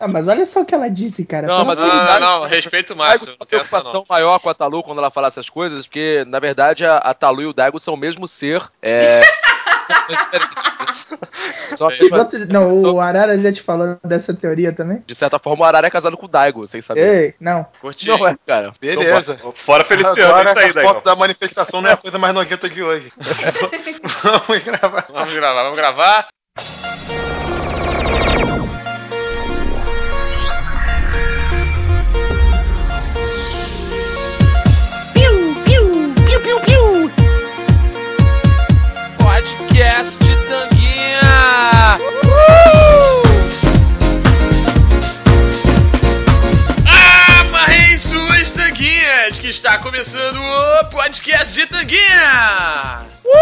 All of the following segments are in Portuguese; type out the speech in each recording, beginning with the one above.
Ah, mas olha só o que ela disse, cara. Não, mas não, respeito máximo. Uma preocupação maior com a Talu quando ela fala essas coisas, porque, na verdade, a Talu e o Daigo são o mesmo ser. Só que, Não, o Arara já te falou dessa teoria também? de certa forma, o Arara é casado com o Daigo, sem saber. Ei, não. Curti. Não é, cara. Beleza. Fora Feliciano, Agora isso aí, a daí. foto da manifestação não é a coisa mais nojenta de hoje. Vamos gravar. Vamos gravar. Podcast de Tanguinha! Amarrem suas tanguinhas, que está começando o Podcast de Tanguinha!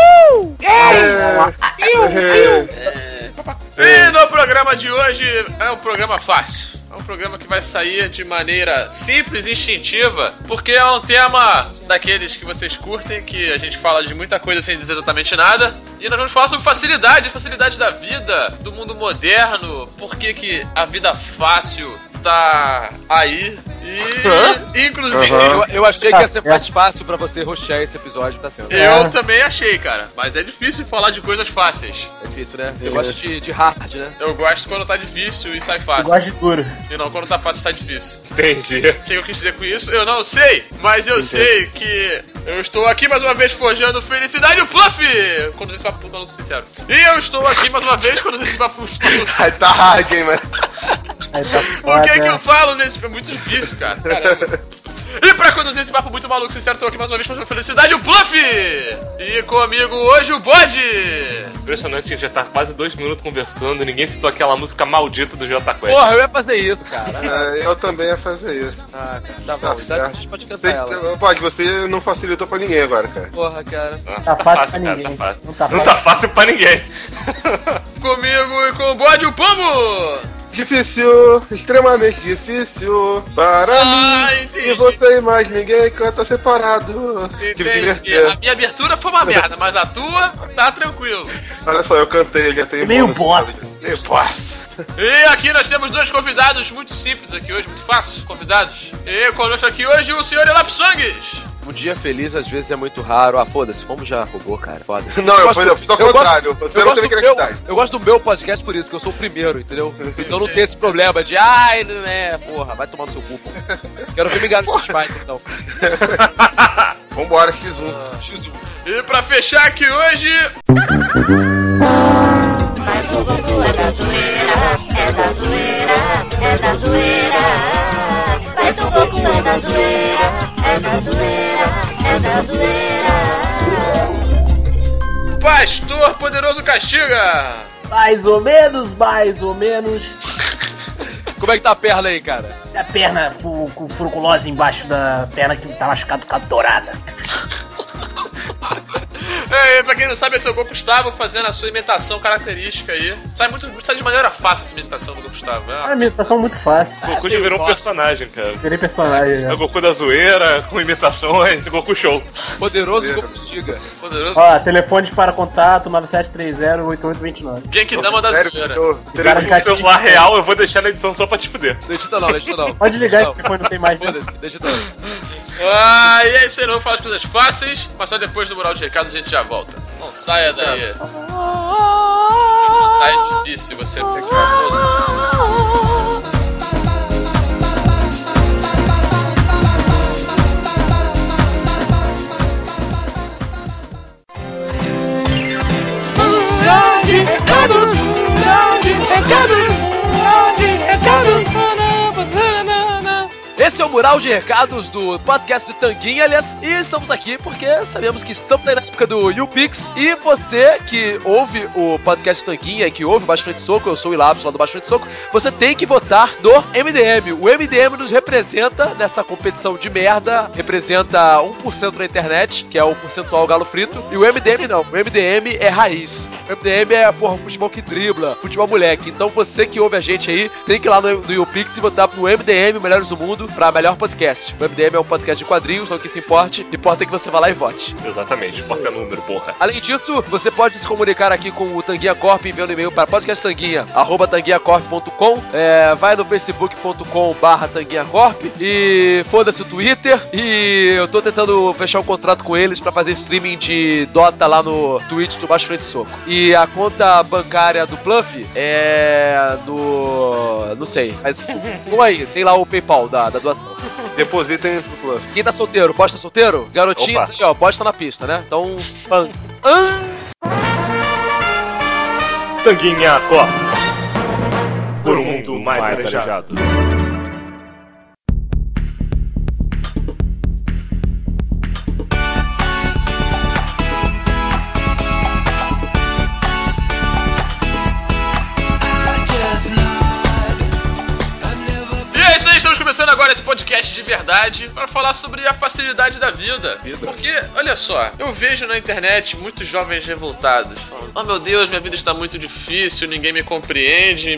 E no programa de hoje é um programa fácil. É um programa que vai sair de maneira simples e instintiva, porque é um tema daqueles que vocês curtem, que a gente fala de muita coisa sem dizer exatamente nada. E nós vamos falar sobre facilidade da vida, do mundo moderno, por que a vida fácil tá aí. E, inclusive, eu achei que ia ser mais fácil pra você roxar esse episódio, tá sendo. Eu também achei, cara. Mas é difícil falar de coisas fáceis. É difícil, né? Você gosta de hard, né? Eu gosto quando tá difícil e sai fácil. Eu gosto de duro. E não quando tá fácil e sai difícil. Entendi. O que eu quis dizer com isso? Eu não sei, mas eu sei que eu estou aqui mais uma vez forjando felicidade e o Fluff! Conduzir esse papo pro maluco sincero. E eu estou aqui mais uma vez conduzir esse papo pro maluco. Aí tá hard, hein, mano. O que é que eu falo nesse... É muito difícil, cara. Caramba. E pra conduzir esse papo muito maluco sincero, estou aqui mais uma vez forjando felicidade e o Fluff! E comigo hoje o Bode! Impressionante, a gente já tá quase 2 minutos conversando e ninguém citou aquela música maldita do Jota Quest. Porra, eu ia fazer isso, cara. Eu também ia fazer isso. Ah, cara, tá bom. Então a gente pode cantar ela. Pode, você não facilitou pra ninguém agora, cara. Porra, cara. Tá fácil, cara, tá fácil. Não tá fácil pra ninguém. Comigo e com o Bode o Pombo! Difícil, extremamente difícil para mim. Entendi. E você e mais ninguém canta separado. Entendi. A minha abertura foi uma merda, mas a tua tá tranquilo. Olha só, eu cantei, já tem Meio bônus. bosta. Meio bosta. E aqui nós temos dois convidados muito simples aqui hoje, muito fácil, convidados. E conosco aqui hoje o senhor Elapsongues. Um dia feliz às vezes é muito raro. Ah, foda-se, como já roubou, cara? Foda. Não, eu fiz ao contrário. Você não teve criatividade. Eu gosto do meu podcast por isso, que eu sou o primeiro, entendeu? Então não tem esse problema de, ai, não é, porra, vai tomar no seu cu, pô. Quero ver migar no Street Fighter, então. Vambora, X1. X1. E pra fechar aqui hoje... Mas o Goku é da zoeira, é da zoeira, é da zoeira. Mas o Goku é da zoeira, é da zoeira, é da zoeira. Pastor Poderoso Castiga! Mais ou menos, mais ou menos. Como é que tá a perna aí, cara? A perna com furculose embaixo da perna que tá machucada por causa dourada. Pra quem não sabe, esse é o Gustavo fazendo a sua imitação característica aí. Sai de maneira fácil essa imitação do Gustavo. É uma imitação muito fácil. O Goku já virou um personagem, cara. Virei personagem, É né? o Goku da zoeira, com imitações, Goku Show. Poderoso Gokustiga. Poderoso. Ó, telefone para contato, 9730-8829. Genkidama da Sério, zoeira. O celular real eu vou deixar na edição só pra te fuder. Deixa não. Pode ligar, esse telefone não tem mais. Foda-se, deixa não. E é isso aí, não vou falar as coisas fáceis, mas só depois do mural de recado a gente já volta. Não saia daí. Tá difícil você ficar todo. Esse é o Mural de Recados do podcast de Tanguinha, aliás, e estamos aqui porque sabemos que estamos aí na época do YouPix, e você que ouve o podcast de Tanguinha, que ouve o Baixo Frente Soco, eu sou o Ilapso lá do Baixo Frente Soco, você tem que votar no MDM. O MDM nos representa nessa competição de merda, representa 1% na internet, que é o percentual galo frito, e o MDM não, o MDM é raiz. O MDM é, porra, futebol que dribla, futebol moleque. Então você que ouve a gente aí, tem que ir lá no YouPix e votar no MDM, Melhores do Mundo, pra pra melhor podcast. O MDM é um podcast de quadrinhos, não que se importe. Importa que você vá lá e vote. Exatamente, importa número, porra. Além disso, você pode se comunicar aqui com o Tanguinha Corp enviando e-mail para podcasttanguinha@tanguinhacorp.com. Vai no facebook.com/tanguinhacorp e foda-se o Twitter. E eu tô tentando fechar um contrato com eles pra fazer streaming de Dota lá no Twitch do Baixo Frente Soco. E a conta bancária do Pluff é do... não sei, mas vamos aí, tem lá o PayPal da doação. Depositem pro Plus. Quem tá solteiro, pode estar solteiro? Garotinhas aí, ó, pode estar na pista, né? Então, fãs. Tanguinha Corp. Por um mundo mais arejado. Estamos começando agora esse podcast de verdade para falar sobre a facilidade da vida. Porque, olha só, eu vejo na internet muitos jovens revoltados falando: oh meu Deus, minha vida está muito difícil, ninguém me compreende,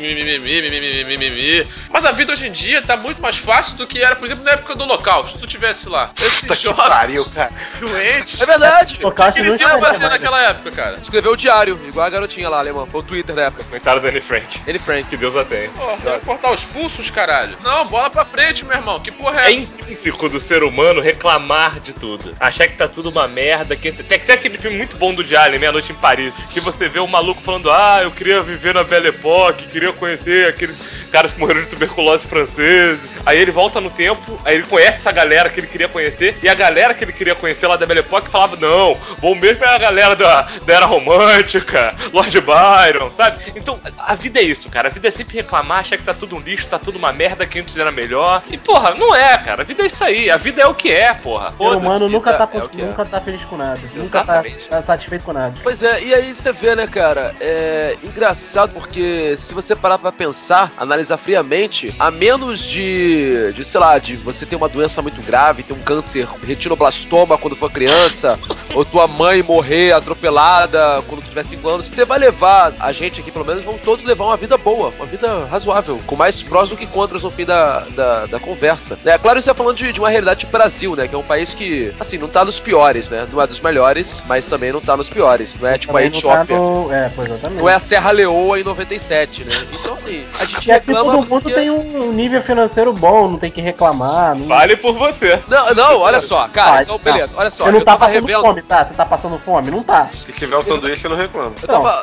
mimimi. Mas a vida hoje em dia tá muito mais fácil do que era, por exemplo, na época do Holocausto. Se tu tivesse lá, esses jovens doentes. É verdade. O que eles iam fazer naquela época, cara? Escreveu o diário, igual a garotinha lá, alemã. Foi o Twitter da época. Comentário da Anne Frank. Anne Frank. Que Deus a tenha. Porra, cortar os pulsos, caralho. Não, bola pra frente, meu irmão. Que porra É é essa? intrínseco do ser humano reclamar de tudo. Achar que tá tudo uma merda. Tem até aquele filme muito bom do Diário, Meia-Noite em Paris, que você vê o maluco falando: ah, eu queria viver na Belle Époque, queria conhecer aqueles caras que morreram de tuberculose franceses. Aí ele volta no tempo, aí ele conhece essa galera que ele queria conhecer, e a galera que ele queria conhecer lá da Belle Époque falava: não, bom mesmo é a galera da era romântica, Lord Byron, sabe? Então, a vida é isso, cara. A vida é sempre reclamar, achar que tá tudo um lixo, tá tudo uma merda, que antes era melhor. E, porra, não é, cara. A vida é isso aí. A vida é o que é, porra. O ser humano nunca tá feliz com nada. Exatamente. Nunca tá satisfeito com nada. Pois é, e aí você vê, né, cara, é engraçado porque se você parar pra pensar, analisar friamente, a menos de sei lá, de você ter uma doença muito grave, ter um câncer retinoblastoma quando for criança, ou tua mãe morrer atropelada quando tu tiver 5 anos, você vai levar, a gente aqui pelo menos, vão todos levar uma vida boa, uma vida razoável, com mais prós do que contras no fim da conversa. É claro, isso é falando de uma realidade tipo Brasil, né, que é um país que, assim, não tá nos piores, né, não é dos melhores, mas também não tá nos piores, não é tipo a Etiópia. Não é a Serra Leoa em 97, né? Então, assim, a gente reclama. Todo mundo tem um nível financeiro bom, não tem que reclamar. Não... Vale por você. Não, olha só, cara, então beleza, olha só. Você não tá passando fome, tá? Você tá passando fome? Não tá. Se tiver um sanduíche, eu não reclamo. Eu tava.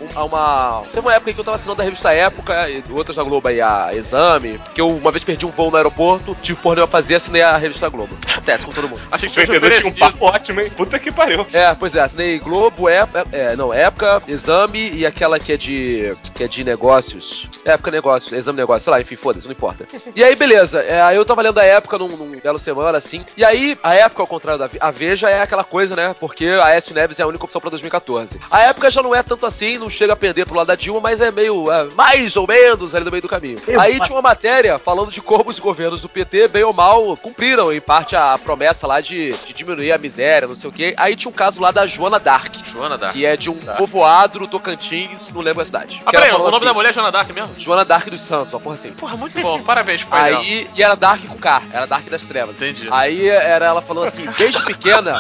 Teve uma época em que eu tava assinando a revista Época e outras da Globo aí, a Exame, porque eu uma vez perdi um voo no aeroporto, tive porra nenhuma fazer, assinei a revista Globo. Acontece com todo mundo. Achei O que tinha vendedor tinha um oferecido. papo ótimo, hein? Puta que pariu. Pois é, assinei Globo, Época, Exame e aquela que é de negócios. Época Negócios, Exame Negócios, sei lá, enfim, foda-se, não importa. E aí, beleza, aí eu tava lendo a Época num belo semana, assim, e aí, a Época, ao contrário da a Veja, é aquela coisa, né, porque a Aécio Neves é a única opção pra 2014. A Época já não é tanto assim, não chega a perder pro lado da Dilma, mas é meio, mais ou menos, ali no meio do caminho. Aí tinha uma matéria falando de como os governos do PT, bem ou mal, cumpriram, em parte, a promessa lá de diminuir a miséria, não sei o quê. Aí tinha um caso lá da Joana Dark. Que é de um povoado no Tocantins, não lembro a cidade. Peraí, o nome da mulher é Joana Dark mesmo? Joana Dark dos Santos, uma porra assim. Porra, muito bom. Parabéns, pai. Aí, e era Dark com K, era Dark das Trevas. Entendi. Aí era ela falando assim, desde pequena,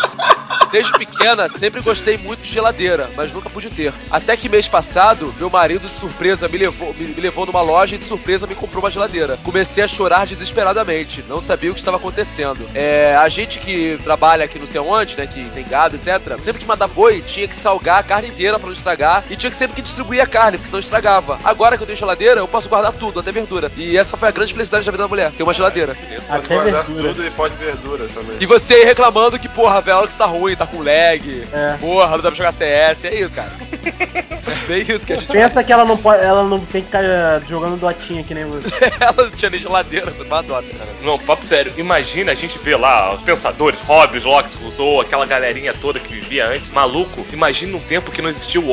sempre gostei muito de geladeira, mas nunca pude ter. Até que mês passado, meu marido de surpresa me levou numa loja e de surpresa me comprou uma geladeira. Comecei a chorar desesperadamente, não sabia o que estava acontecendo. A gente que trabalha aqui não sei onde, né, que tem gado, etc, sempre que mandar boi, tinha que salgar a carne inteira pra não estragar e tinha que sempre que distribuir a carne, porque senão estragava. Agora que eu tenho geladeira, eu posso guardar tudo, até verdura. E essa foi a grande felicidade da vida da mulher, ter uma geladeira. Pode Até guardar verdura. tudo e pode verdura também. E você aí reclamando que, porra, a Velox tá ruim, tá com lag, porra, não dá pra jogar CS, é isso, cara. É bem isso que a gente Pensa que ela não tem que ficar jogando dotinha que nem você. Ela não tinha nem geladeira, foi uma dota, cara. Não, papo sério. Imagina a gente ver lá os pensadores, Hobbes, Locke, Rousseau, aquela galerinha toda que vivia antes. Maluco, imagina um tempo que não existia o óculos.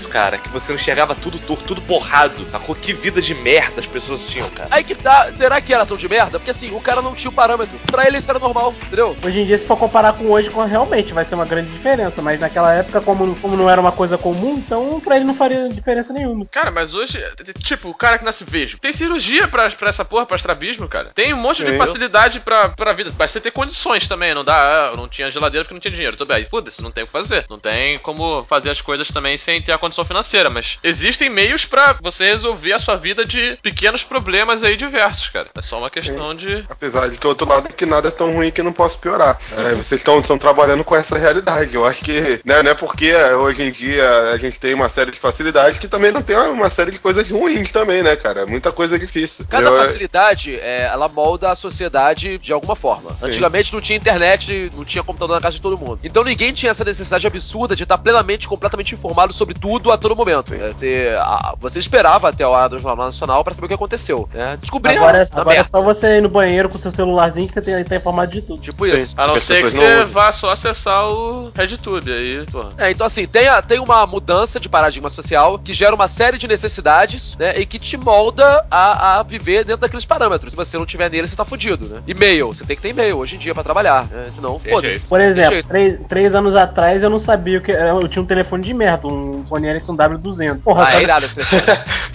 isso, cara, que você não enxergava tudo torto, tudo borrado, sacou? Que vida de merda as pessoas tinham, cara. Aí que tá, será que era tão de merda? Porque assim, o cara não tinha o parâmetro. Pra ele isso era normal, entendeu? Hoje em dia, se for comparar com hoje, realmente vai ser uma grande diferença. Mas naquela época, como não era uma coisa comum, então pra ele não faria diferença nenhuma. Cara, mas hoje, tipo, o cara que nasce vejo, tem cirurgia pra essa porra, pra estrabismo, cara. Tem um monte de facilidade pra vida. Basta ter condições também, não dá, eu não tinha geladeira porque não tinha dinheiro. Tudo bem, foda-se, não tem o que fazer. Não tem como fazer as coisas também sem ter a condição financeira, mas existem meios pra você resolver a sua vida de pequenos problemas aí diversos, cara. É só uma questão de... Apesar de que o outro lado é que nada é tão ruim que não possa piorar. Vocês estão trabalhando com essa realidade. Eu acho que não é porque hoje em dia a gente tem uma série de facilidades que também não tem uma série de coisas ruins também, né, cara? Muita coisa difícil. Cada facilidade, ela molda a sociedade de alguma forma. Antigamente não tinha internet, não tinha computador na casa de todo mundo. Então ninguém tinha essa necessidade absurda de estar plenamente, completamente informado sobre tudo a todo momento. Você esperava até a hora do Jornal Nacional pra saber o que aconteceu. Descobrir agora é só você ir no banheiro com seu celularzinho que você tá informado de tudo. Tipo isso. A não ser que você vá só acessar o RedTube aí, porra. Então assim, tem uma mudança de paradigma social que gera uma série de necessidades, né, e que te molda a viver dentro daqueles parâmetros. Se você não tiver nele, você tá fudido, né? E-mail, você tem que ter e-mail hoje em dia pra trabalhar, né? Senão, foda-se. Por exemplo, 3 anos atrás eu não sabia o que eu tinha um telefone de merda, um Sony Ericsson W200. Porra, é irado esse telefone.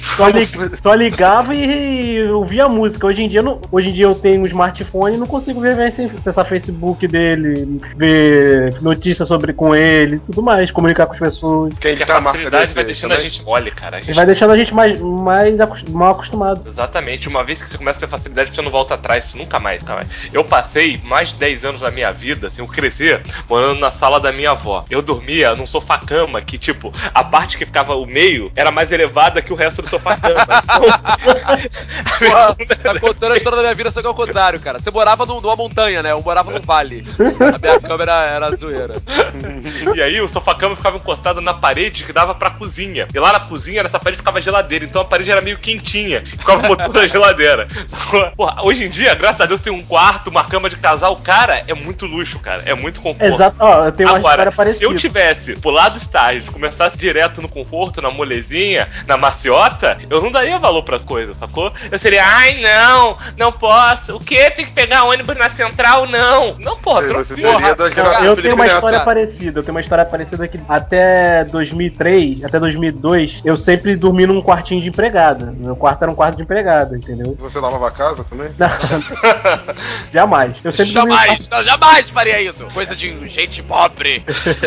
Só ligava e eu via música. Hoje em dia eu tenho um smartphone e não consigo ver acessar Facebook dele, ver notícias com ele, tudo mais, comunicar com as pessoas. Que a facilidade vai deixando a gente mole, cara. Vai deixando a gente mais mal acostumado. Exatamente. Uma vez que você começa a ter facilidade, você não volta atrás, isso nunca mais. Eu passei mais de 10 anos da minha vida, assim, eu cresci morando na sala da minha avó. Eu dormia num sofá-cama que, tipo, a parte que ficava o meio era mais elevada que o resto do sofá-cama. Porra, tá contando a história da minha vida, só que é o contrário, cara. Você morava numa montanha, né? Eu morava num vale. A minha cama era zoeira. E aí o sofá-cama ficava encostado na parede que dava pra cozinha. E lá na cozinha, nessa parede ficava geladeira. Então a parede era meio quentinha. Ficava o motor da geladeira. Porra, hoje em dia, graças a Deus, tem um quarto, uma cama de casal. Cara, é muito luxo, cara. É muito conforto. Exato, eu tenho uma história parecida. Se eu tivesse pulado estágio, começasse direto no conforto, na molezinha, na maciota, eu não daria valor pras coisas, sacou? Eu seria, ai, não posso. O quê? Tem que pegar ônibus na central? Não, porra, eu tenho uma história parecida. Eu tenho uma história parecida que até 2003, até 2002, eu sempre dormi num quartinho de empregada. Meu quarto era um quarto de empregada, entendeu? Você lavava a casa também? Não. Jamais. Eu sempre jamais faria isso. Coisa de gente pobre.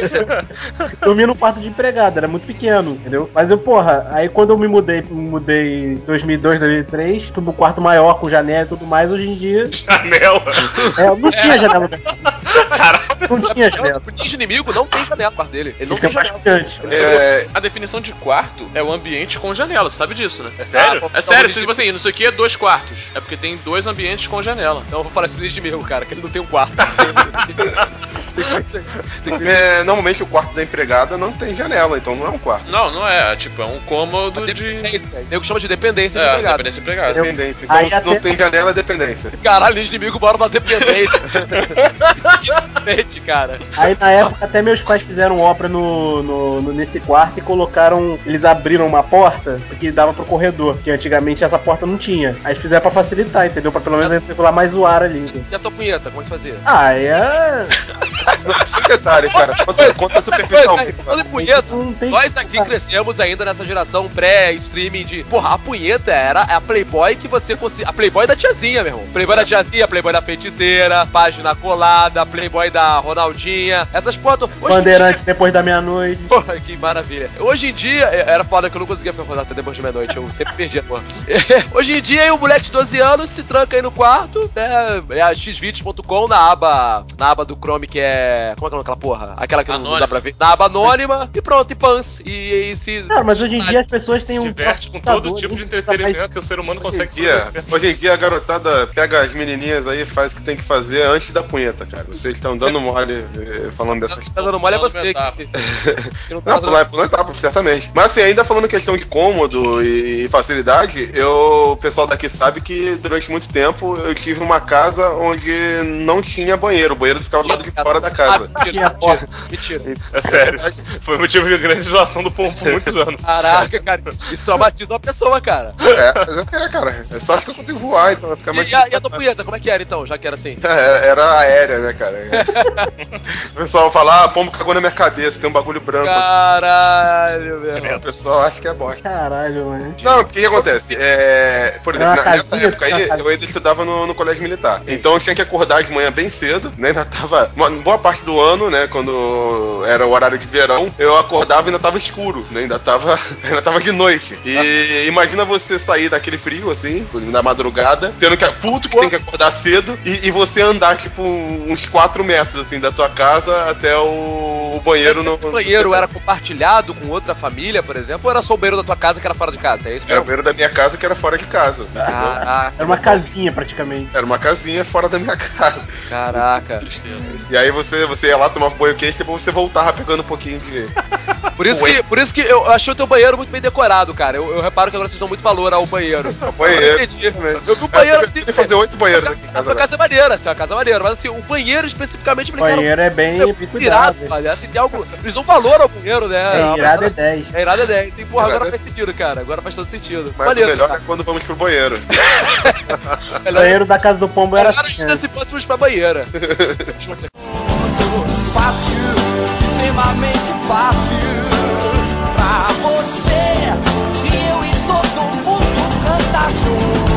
Dormi num quarto de empregada, era muito pequeno, entendeu? Mas aí quando eu me mudei em 2002, 2003, fui pro quarto maior, com janela e tudo mais, hoje em dia... Janela? Não tinha janela. Caralho. Não tinha janela. O ninja inimigo não tem janela no quarto dele. Ele não tem janela. A definição de quarto é o ambiente com janela, você sabe disso, né? É sério? É sério, tipo assim, não sei o que, 2 quartos. É porque tem 2 ambientes com janela. Então eu vou falar isso pro ninja inimigo, cara, que ele não tem um quarto. Normalmente o quarto da empregada não tem janela, então não é um quarto. Não é. Tipo, é um cômodo de... É o que chama de dependência de empregado. Dependência de empregado. Dependência. Então se não tem janela, é dependência. Caralho, ninja inimigo mora na dependência. Cara. Aí na época até meus pais fizeram obra nesse quarto e colocaram. Eles abriram uma porta que dava pro corredor, que antigamente essa porta não tinha. Aí fizeram pra facilitar, entendeu? Pra pelo menos circular mais o ar ali. Entendeu? E a tua punheta, como é que fazia? Sem detalhes, cara. Conta superficialmente. Falando em punheta, nós aqui crescemos ainda nessa geração pré-streaming de. Porra, a punheta era a Playboy que você conseguia. A Playboy da tiazinha, meu irmão. Playboy da tiazinha, Playboy da feiticeira, página colada, Playboy da Ronaldinha. Essas porra. Bandeirante depois da meia-noite. Porra, que maravilha. Hoje em dia, era foda que eu não conseguia ficar acordado até depois de meia-noite. Eu sempre perdia, porra. Hoje em dia, o moleque de 12 anos se tranca aí no quarto, né? É a xvideos.com na aba do Chrome que é. Como é que é aquela porra? Aquela que não dá pra ver. Na aba anônima e pronto, e pans. E se. Cara, mas hoje em dia as pessoas têm diverte com todo tipo de entretenimento que o ser humano consegue Hoje em dia a garotada pega as menininhas aí e faz o que tem que fazer antes da punheta, cara. Vocês estão dando mole falando dessas Tá dando mole é você. Etapa. Que não tá Não, fazendo... pulando etapa, certamente. Mas assim, ainda falando questão de cômodo e facilidade, o pessoal daqui sabe que durante muito tempo eu tive uma casa onde não tinha banheiro. O banheiro ficava do lado de fora da casa. Mentira. É sério. Foi motivo de grande doação do povo por muitos anos. Caraca, cara, isso traumatiza uma pessoa, cara. Mas cara. É só acho que eu consigo voar, então vai ficar mais. E a tua punheta, como é que era então, já que era assim? Era aérea, né, cara? O pessoal fala, pombo cagou na minha cabeça, tem um bagulho branco. Caralho, meu irmão. O pessoal acha que é bosta. Caralho, mano. Não, o que acontece? Por exemplo, Era uma nessa casinha, época aí, eu ainda estudava no colégio militar. Então eu tinha que acordar de manhã bem cedo, né? Ainda tava. Uma boa parte do ano, né? Quando era o horário de verão, eu acordava e ainda tava escuro, né? Ainda tava de noite. E imagina você sair daquele frio, assim, na madrugada, tendo que. Puto que tem que acordar cedo e você andar, tipo, uns 4 metros, assim, da tua casa até o banheiro. Mas esse banheiro era compartilhado com outra família, por exemplo, ou era só o banheiro da tua casa que era fora de casa? É isso Era o mesmo? banheiro da minha casa que era fora de casa. Entendeu? Caraca. Era uma casinha, praticamente. Era uma casinha fora da minha casa. Caraca. E aí você ia lá, tomava banho quente e depois você voltava pegando um pouquinho de. Por isso que eu achei o teu banheiro muito bem decorado, cara. Eu reparo que agora vocês dão muito valor ao banheiro. Banheiro. Eu entendi. Eu vi o banheiro assim. Eu fazer 8 banheiros aqui em A casa. tua casa é maneira, assim, a casa é maneira. Mas assim, o banheiro especificamente, eu O falei, banheiro é bem irado, cuidado. olha, assim, tem algo. Eles dão valor ao banheiro, né? Irado é 10. É irado é 10. Sim, porra, agora Irado é- faz sentido, cara. Agora faz todo sentido. Mas Maneiro, o melhor cara. é quando vamos pro banheiro. O banheiro da casa do pombo era Melhor assim. ainda se fôssemos pra banheira. Fácil, extremamente fácil pra você. E eu e todo mundo canta junto.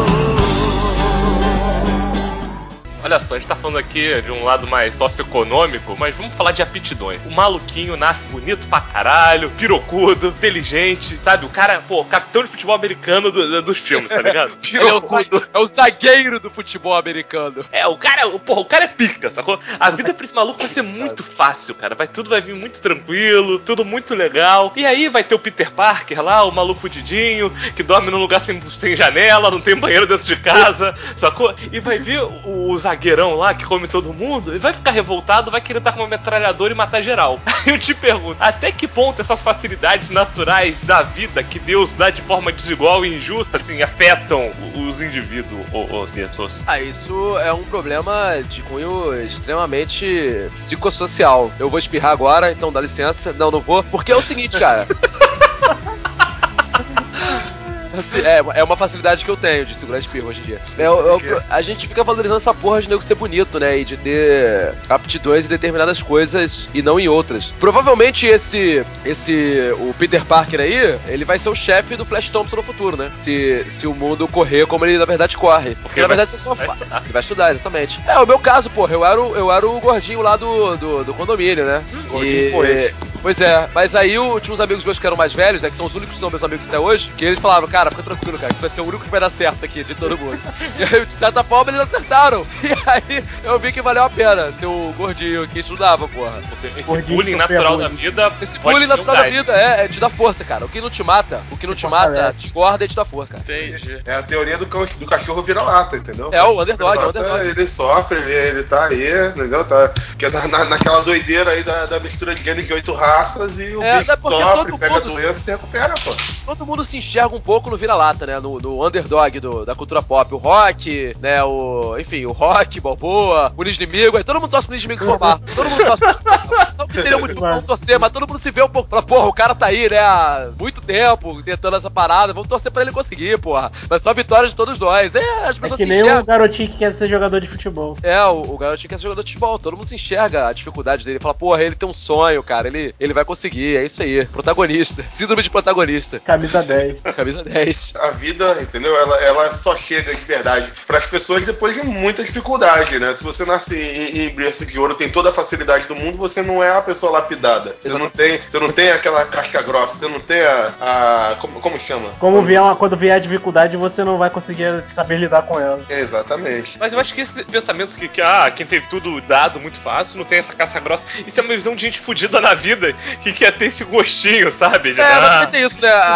Olha só, a gente tá falando aqui de um lado mais socioeconômico, mas vamos falar de aptidões. O maluquinho nasce bonito pra caralho, pirocudo, inteligente, sabe? O cara, pô, capitão de futebol americano dos filmes, tá ligado? Ele é o zagueiro do futebol americano. O cara é pica, sacou? A vida pra esse maluco vai ser muito fácil, cara. Tudo vai vir muito tranquilo, tudo muito legal. E aí vai ter o Peter Parker lá, o maluco fudidinho, que dorme num lugar sem janela, não tem banheiro dentro de casa, sacou? E vai vir o zagueirão lá, que come todo mundo, e vai ficar revoltado, vai querer estar com uma metralhadora e matar geral. Aí eu te pergunto, até que ponto essas facilidades naturais da vida que Deus dá de forma desigual e injusta, assim, afetam os indivíduos ou as pessoas? Isso é um problema de cunho extremamente psicossocial. Eu vou espirrar agora, então dá licença. Não vou. Porque é o seguinte, cara. É uma facilidade que eu tenho de segurar espirro hoje em dia. A gente fica valorizando essa porra de nego ser bonito, né? E de ter aptidões em determinadas coisas e não em outras. Provavelmente o Peter Parker aí, ele vai ser o chefe do Flash Thompson no futuro, né? Se o mundo correr como ele na verdade corre. Porque na verdade você só faz. Ele vai estudar, exatamente. O meu caso, porra, eu era o gordinho lá do condomínio, né? Gordinho poeta. Pois é, mas aí tinha uns amigos meus que eram mais velhos, né? Que são os únicos que são meus amigos até hoje, que eles falavam, cara, fica tranquilo, cara, que vai ser o único que vai dar certo aqui de todo mundo. E aí, de certa forma, eles acertaram. E aí eu vi que valeu a pena ser o gordinho que estudava, porra. Esse Gordinho bullying sofria natural bullying. da vida. Esse pode bullying ser um natural da gás. vida te dá força, cara. O que não te mata, te engorda e te dá força, cara. Entendi. É a teoria do cachorro vira-lata, entendeu? É, o underdog, é o underdog. Ele sofre, ele tá aí, entendeu? Que é naquela doideira aí da mistura de genes de 8 raças e o bicho é porque sofre, todo pega a mundo- doença e se recupera, pô. Todo mundo se enxerga um pouco no vira-lata, né? No underdog da cultura pop. O Rock, né? Enfim, o Rock, Balboa, o inimigo. Aí todo mundo torce pro inimigo se formar. Todo mundo torce pro não que teria muito pra não torcer, mas todo mundo se vê um pouco. Fala, porra, o cara tá aí, né? Há muito tempo tentando essa parada. Vamos torcer pra ele conseguir, porra. Mas só vitória de todos nós. As É pessoas que se nem enxergam. o garotinho que quer ser jogador de futebol. O garotinho quer ser jogador de futebol. Todo mundo se enxerga a dificuldade dele. Fala, porra, ele tem um sonho, cara. Ele vai conseguir. É isso aí. Protagonista. Síndrome de protagonista. Camisa 10. Camisa 10. A vida, entendeu? Ela só chega de verdade para as pessoas depois de muita dificuldade, né? Se você nasce em berço de ouro, tem toda a facilidade do mundo, você não é a pessoa lapidada. Você não tem aquela casca grossa, você não tem como chama? Quando vier a dificuldade, você não vai conseguir saber lidar com ela. Exatamente. Mas eu acho que esse pensamento que quem teve tudo dado muito fácil, não tem essa casca grossa, isso é uma visão de gente fudida na vida que quer ter esse gostinho, sabe? Mas tem isso, né?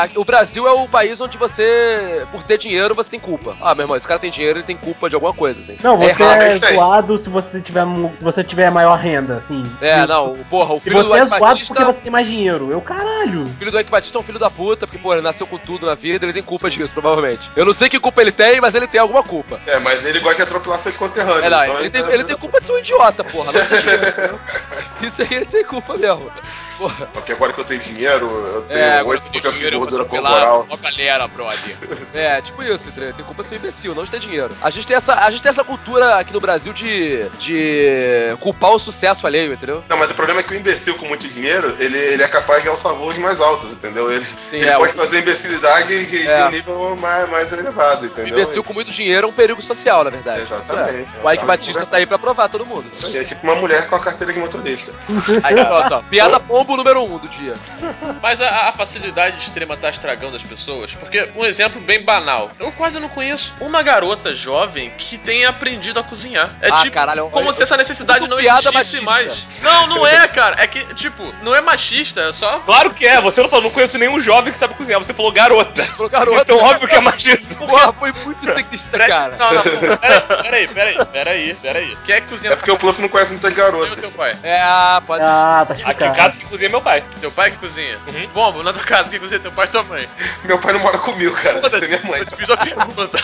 o Brasil é o país onde você, por ter dinheiro, você tem culpa. Ah, meu irmão, esse cara tem dinheiro, ele tem culpa de alguma coisa, assim. Não, você errado, é zoado se você tiver maior renda, assim. Não, porra, o E filho do você é Ike zoado Batista... porque você tem mais dinheiro. Eu, caralho. O filho do Ike Batista é um filho da puta, porque, pô, ele nasceu com tudo na vida, ele tem culpa disso, provavelmente. Eu não sei que culpa ele tem, mas ele tem alguma culpa. Mas ele gosta de atropelar seus conterrâneos. Não, então ele tem culpa de ser um idiota, porra. Não tem dinheiro. Isso aí ele tem culpa mesmo. Porra. Porque agora que eu tenho dinheiro, eu tenho 8% de gordura corporal. Ó, galera, brother. Tipo isso, entendeu? Tem culpa de ser um imbecil, não de ter dinheiro. A gente tem essa cultura aqui no Brasil de culpar o sucesso alheio, entendeu? Não, mas o problema é que o imbecil com muito dinheiro, ele é capaz de alçar voos mais altos, entendeu? Ele pode fazer imbecilidade de um nível mais elevado, entendeu? O imbecil com muito dinheiro é um perigo social, na verdade. Exatamente. O Ike Batista tá aí pra provar todo mundo. É tipo uma mulher com a carteira de motorista. Aí, pronto, ó. Piada pombo número 1 do dia. Mas a facilidade extrema tá estragando as pessoas. Porque, um exemplo bem banal. Eu quase não conheço uma garota jovem que tenha aprendido a cozinhar. É tipo, caralho, como se essa necessidade não piada existisse machista. mais. Não é, cara. É que, tipo, não é machista, é só... Claro que é, você não falou, não conheço nenhum jovem que sabe cozinhar, você falou garota. Falou garota. Então óbvio que é machista. Porra, foi muito sexista, cara. Não, peraí. Quem é que cozinha? É porque o Pluff não conhece muitas Quem é o garotas. teu pai? Pode. Tá Aqui em explicado. casa que cozinha é meu pai. Teu pai que cozinha? Uhum. Bom, na tua casa, quem cozinha? Teu pai e tua mãe? Meu pai não mora comigo, cara. Tem Foda-se, minha mãe. eu te fiz uma pergunta.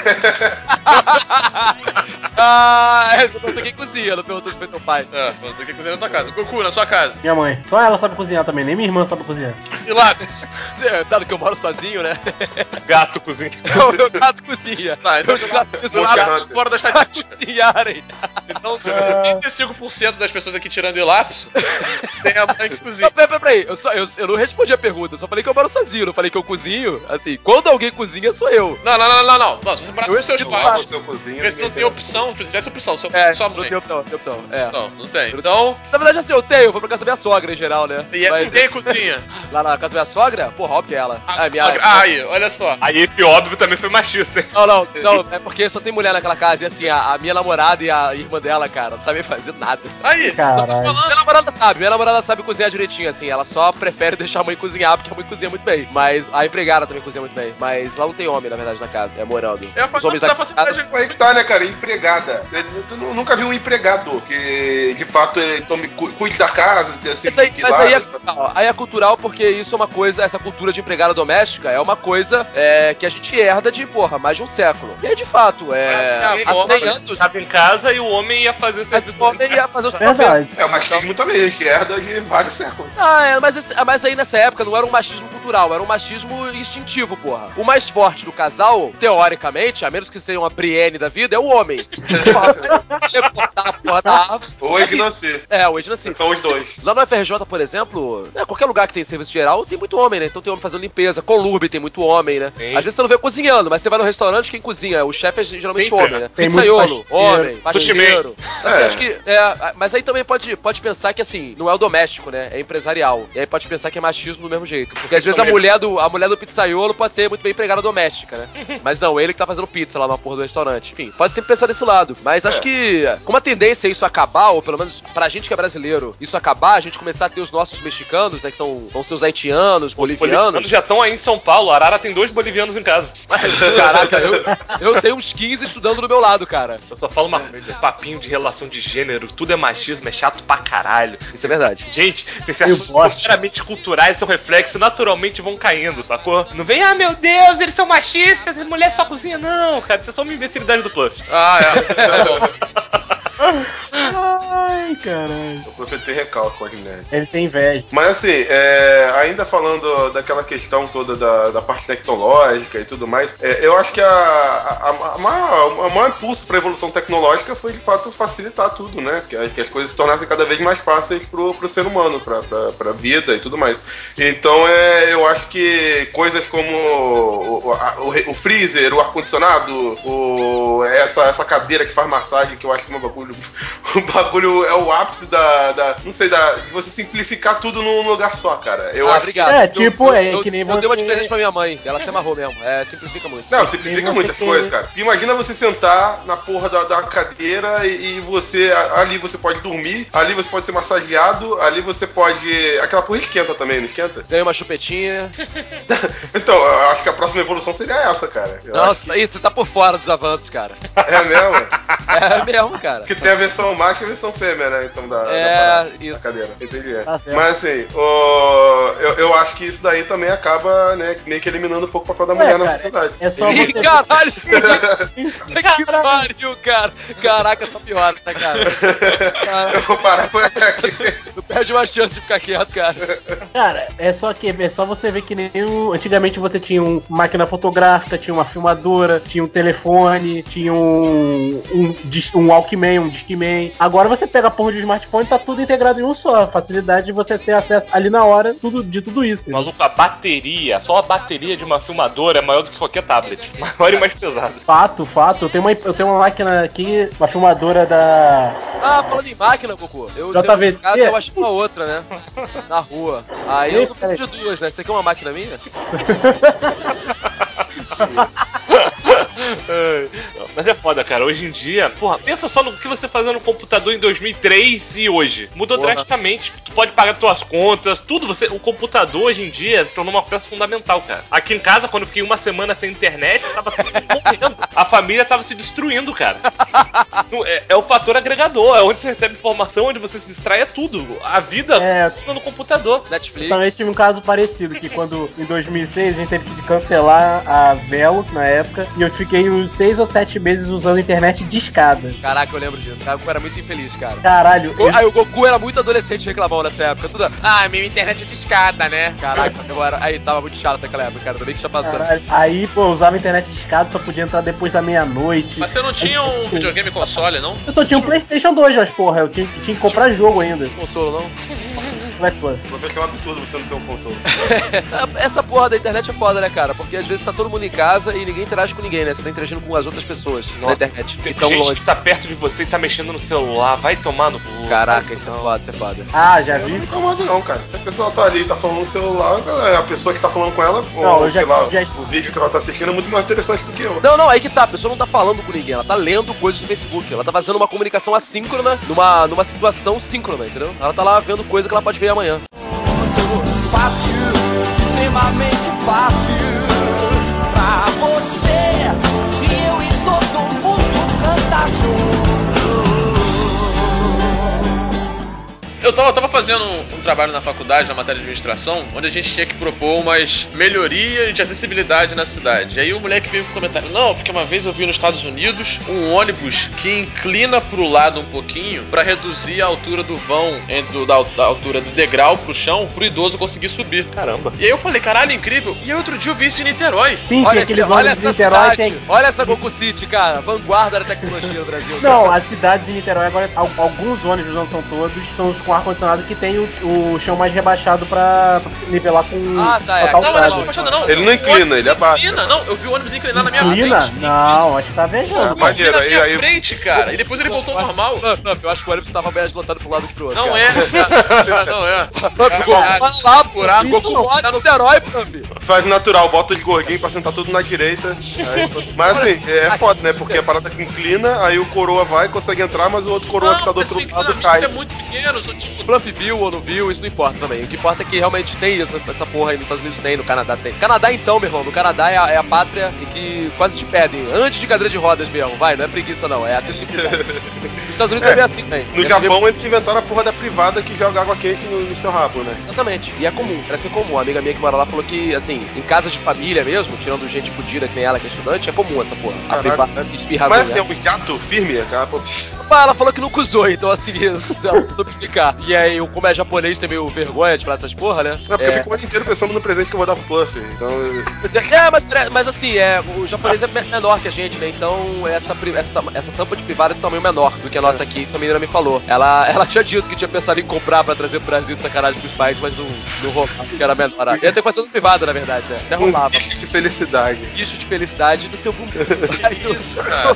Você perguntou quem cozinha, não perguntou se foi teu pai. Pergunta quem cozinha na tua casa. Goku, na sua casa. Minha mãe. Só ela sabe cozinhar também, nem minha irmã sabe cozinhar. E lápis? Dado que eu moro sozinho, né? Gato cozinha. O meu gato cozinha. Tá, então Meus gatos Hunter. fora da pra estatística. cozinharem. Então, 75% das pessoas aqui tirando o lápis tem a mãe que cozinha. Não, peraí, eu não respondi a pergunta, eu só falei que eu moro sozinho, não falei que eu cozinho. Assim, quando alguém cozinha, sou eu. Não. Se você morasse com seus Lá pais, você cozinha. porque você não tem opção, se tivesse opção, sua Não mãe. tem opção. Não tem. Então, Na verdade, assim, eu tenho, eu vou pra casa da minha sogra em geral, né? e Mas, quem cozinha? lá na casa da minha sogra, porra, óbvio que é ela. Sogra. Aí, olha só. Aí esse óbvio também foi machista, hein? Não, é porque só tem mulher naquela casa. E assim, a minha namorada e a irmã dela, cara, não sabem fazer nada. Assim. Aí, Caralho. Minha namorada sabe cozinhar direitinho, assim. Ela só prefere deixar a mãe cozinhar, porque a mãe cozinha muito bem. Mas a empregada também cozinha muito bem. Mas lá não tem homem, na verdade, na casa. É morando. é a Os homens da da facilidade. Aí que tá, né, cara? Empregada. Tu nunca viu um empregado que, de fato, cuide da casa, assim, Aí é cultural porque isso é uma coisa, essa cultura de empregada doméstica é uma coisa que a gente herda de, porra, mais de um século. E aí, de fato, há 100 anos... Tava em casa e o homem ia fazer Mas serviço. o homem ia fazer os Verdade. É o machismo também, a gente herda de vários séculos. Mas aí nessa época não era um machismo cultural, era um machismo instintivo, porra. O mais forte do casal, teoricamente, a menos que seja uma Brienne da vida, é o homem. Cortar a porra da árvore. Ou Ignacy. O Ignacy. São os dois. Lá no FRJ, por exemplo, qualquer lugar que tem serviço geral tem muito homem, né? Então tem homem fazendo limpeza. Colurbe tem muito homem, né? Sim. Às vezes você não vê cozinhando, mas você vai no restaurante, quem cozinha? O chefe é geralmente Sempre, homem, né? né? Tem Pizzaiolo, muito homem, Sushi faxineiro. Assim, acho que, mas aí também pode pensar que, assim, não é o doméstico, né? É empresarial. E aí pode pensar que é machismo do mesmo jeito. Porque às vezes a mulher do pizzaiolo pode ser muito bem empregada doméstica, né? Mas não, ele que tá fazendo pizza lá na porra do restaurante. Enfim, pode sempre pensar desse lado. Mas acho que, como a tendência é isso acabar, ou pelo menos pra gente que é brasileiro, isso acabar, a gente começar a ter os nossos mexicanos, né? Que vão ser os haitianos, Os bolivianos. bolivianos já estão aí em São Paulo. Arara tem 2 bolivianos em casa. Caraca, eu tenho uns 15 estudando do meu lado, cara. Eu só falo uma coisa, papinho de relação de gênero, tudo é machismo, é chato pra caralho. Isso é verdade. Gente, tem certos claramente culturais, são reflexos, naturalmente vão caindo, sacou? Não vem, meu Deus, eles são machistas, as mulheres só cozinham. Não, cara, isso é só uma imbecilidade do Pluff. Ai, caralho. O Pluff tem recalque com as mulheres. Ele tem inveja. Mas assim, ainda falando daquela questão toda da parte tecnológica e tudo mais, eu acho que o maior impulso para a evolução tecnológica foi de fato facilitar tudo, né? Que as coisas se tornassem cada vez mais fáceis pro ser humano, pra vida e tudo mais. Então eu acho que coisas como o freezer, o ar-condicionado, essa cadeira que faz massagem, que eu acho que é um bagulho. O bagulho é o o ápice não sei, de você simplificar tudo num lugar só, cara. Eu acho obrigado. Que nem eu você... dei uma de presente pra minha mãe, ela se amarrou mesmo. Simplifica muito. Não, simplifica muitas coisas, cara. Imagina você sentar na porra da cadeira e você... Ali você pode dormir, ali você pode ser massageado, ali você pode... Aquela porra esquenta também, não esquenta? Ganhei uma chupetinha. Então, eu acho que a próxima evolução seria essa, cara. Nossa, isso, você tá por fora dos avanços, cara. É mesmo? É mesmo, cara. Que tem a versão macho e a versão fêmea, né? Então, isso. da cadeira. Entendi. Tá certo. Mas assim, eu acho que isso daí também acaba, né, meio que eliminando um pouco o papel da mulher na sociedade. É só Ih, você... caralho! Que pariu, cara! Caraca, só piora, tá, cara? Eu vou parar por aqui. Tu perde uma chance de ficar quieto, cara. Cara, é só você ver que antigamente você tinha uma máquina fotográfica, tinha uma filmadora, tinha um telefone, tinha um Walkman, um Discman. Agora você pega a porra de smartphone e tá tudo integrado em um só. A facilidade de você ter acesso ali na hora de tudo isso. Maluco, a bateria, só a bateria de uma filmadora é maior do que qualquer tablet. Maior e mais pesado. Fato. Eu tenho uma máquina aqui, uma filmadora da... Falando em máquina, Goku, eu JVC. em casa eu achei uma outra, né? Na rua. Aí eu não preciso de duas, né? Você quer uma máquina minha? Mas é foda, cara. Hoje em dia, porra, pensa só no que você fazia no computador em 2003 e hoje. Mudou drasticamente. Tu pode pagar tuas contas, tudo. O computador hoje em dia tornou uma peça fundamental, cara. Aqui em casa, quando eu fiquei uma semana sem internet, tava tudo morrendo. A família tava se destruindo, cara. É o fator agregador. É onde você recebe informação, onde você se distrai, é tudo. A vida funciona no computador. Netflix. Também tive um caso parecido, que quando em 2006 a gente teve que cancelar a Velo na época, e eu fiquei uns 6 ou 7 meses usando a internet de escada. Caraca, eu lembro disso. O Goku era muito infeliz, cara. Caralho. Aí o Goku era muito adolescente reclamando nessa época. Tudo, minha internet é de escada, né? Caraca, agora. Aí tava muito chato naquela época, cara. Ainda bem que já passou. Caralho. Aí, pô, eu usava a internet de escada, só podia entrar depois da meia-noite. Mas você não tinha um videogame console, não? Eu só tinha um PlayStation 2, mas porra, eu tinha que comprar jogo ainda. Consolo, não? Como é que foi? Vai ser um absurdo você não ter um console. Essa porra da internet é foda, né, cara? Porque às vezes tá todo mundo em casa e ninguém interage com ninguém, né? Você tá interagindo com as outras pessoas na internet. Tem Então, gente longe. que tá perto de você e tá mexendo no celular. Vai tomar no cu. Caraca, isso é foda. Ah, já Eu não vi? incomodo não, cara. Se a pessoa tá ali, tá falando no celular, a pessoa que tá falando com ela, Não, ou eu já- sei lá, já- o vídeo que ela tá assistindo é muito mais interessante do que eu. Não, aí que tá, a pessoa não tá falando com ninguém, ela tá lendo coisas do Facebook, ela tá fazendo uma comunicação assíncrona numa situação síncrona, entendeu? Ela tá lá vendo coisa que ela pode ver amanhã. Fácil, extremamente fácil pra você e eu e todo mundo canta junto. Eu tava fazendo um trabalho na faculdade, na matéria de administração, onde a gente tinha que propor umas melhorias de acessibilidade na cidade. E aí o moleque veio com um comentário: não, porque uma vez eu vi nos Estados Unidos um ônibus que inclina pro lado um pouquinho pra reduzir a altura do vão, da altura do degrau pro chão, pro idoso conseguir subir. Caramba. E aí eu falei: caralho, incrível. E aí outro dia eu vi isso em Niterói. Sim, Olha, aqueles olha ônibus de essa Niterói cidade, tem... olha essa Goku City, cara, vanguarda da tecnologia do Brasil. Não, as cidades de Niterói agora, alguns ônibus, não são todos, são os com ar-condicionado que tem o chão mais rebaixado pra nivelar com tá, a Não, mas calçada. não, Machado, não. Ele não inclina, O ônibus ele abaixa. inclina. Não, eu vi o ônibus inclinar na minha Inclina? frente. Não, acho que tá viajando. Mas- Inclina na minha Aí- frente, cara. E depois ele voltou ao normal. Eu acho que o ônibus tava bem aslotado pro lado que pro outro. Não cara. é, cara. Não é. Vai lá, Curar, Goku Goku tá no Niterói, Flambi. Faz natural, bota os gordinhos pra sentar tudo na direita. Mas assim, é foda, né? Porque a parada que inclina, aí o coroa vai, consegue entrar, mas o outro coroa que tá do mas outro o lado inclinamento cai. é muito pequeno, só tipo... O Fluff viu ou não viu, isso não importa também. O que importa é que realmente tem essa porra aí nos Estados Unidos, tem, no Canadá tem. Canadá então, meu irmão, no Canadá é a pátria em que quase te pedem, antes de cadeira de rodas mesmo, vai, não é preguiça não, é acessibilidade. Nos Estados Unidos é bem assim, velho. No Japão, eles que inventaram a porra da privada que joga água quente no seu rabo, né? Exatamente, e é comum, parece ser comum. Uma amiga minha que mora lá falou que, assim, em casas de família mesmo, tirando gente fodida que nem ela, que é estudante, é comum essa porra. A Caralho, privada sério? de espirrazinha. Mas tem um jato firme, cara. Pô, Ela falou que nunca usou, então assim, ela não soube explicar. E aí, como é japonês, tem meio vergonha de falar essas porra, né? Não, porque eu fico o ano inteiro pensando no presente que eu vou dar pro Puff. Então. Mas assim, o japonês é menor que a gente, né? Então essa tampa de privada é de tamanho menor do que a nossa aqui, que a menina me falou. Ela tinha dito que tinha pensado em comprar pra trazer pro Brasil de sacanagem pros pais, mas não rolava, porque era menor. Ia ter que fazer no privado, na verdade, né? Até rolava. Bicho de felicidade. Bicho de felicidade do seu bumbum. Isso, cara.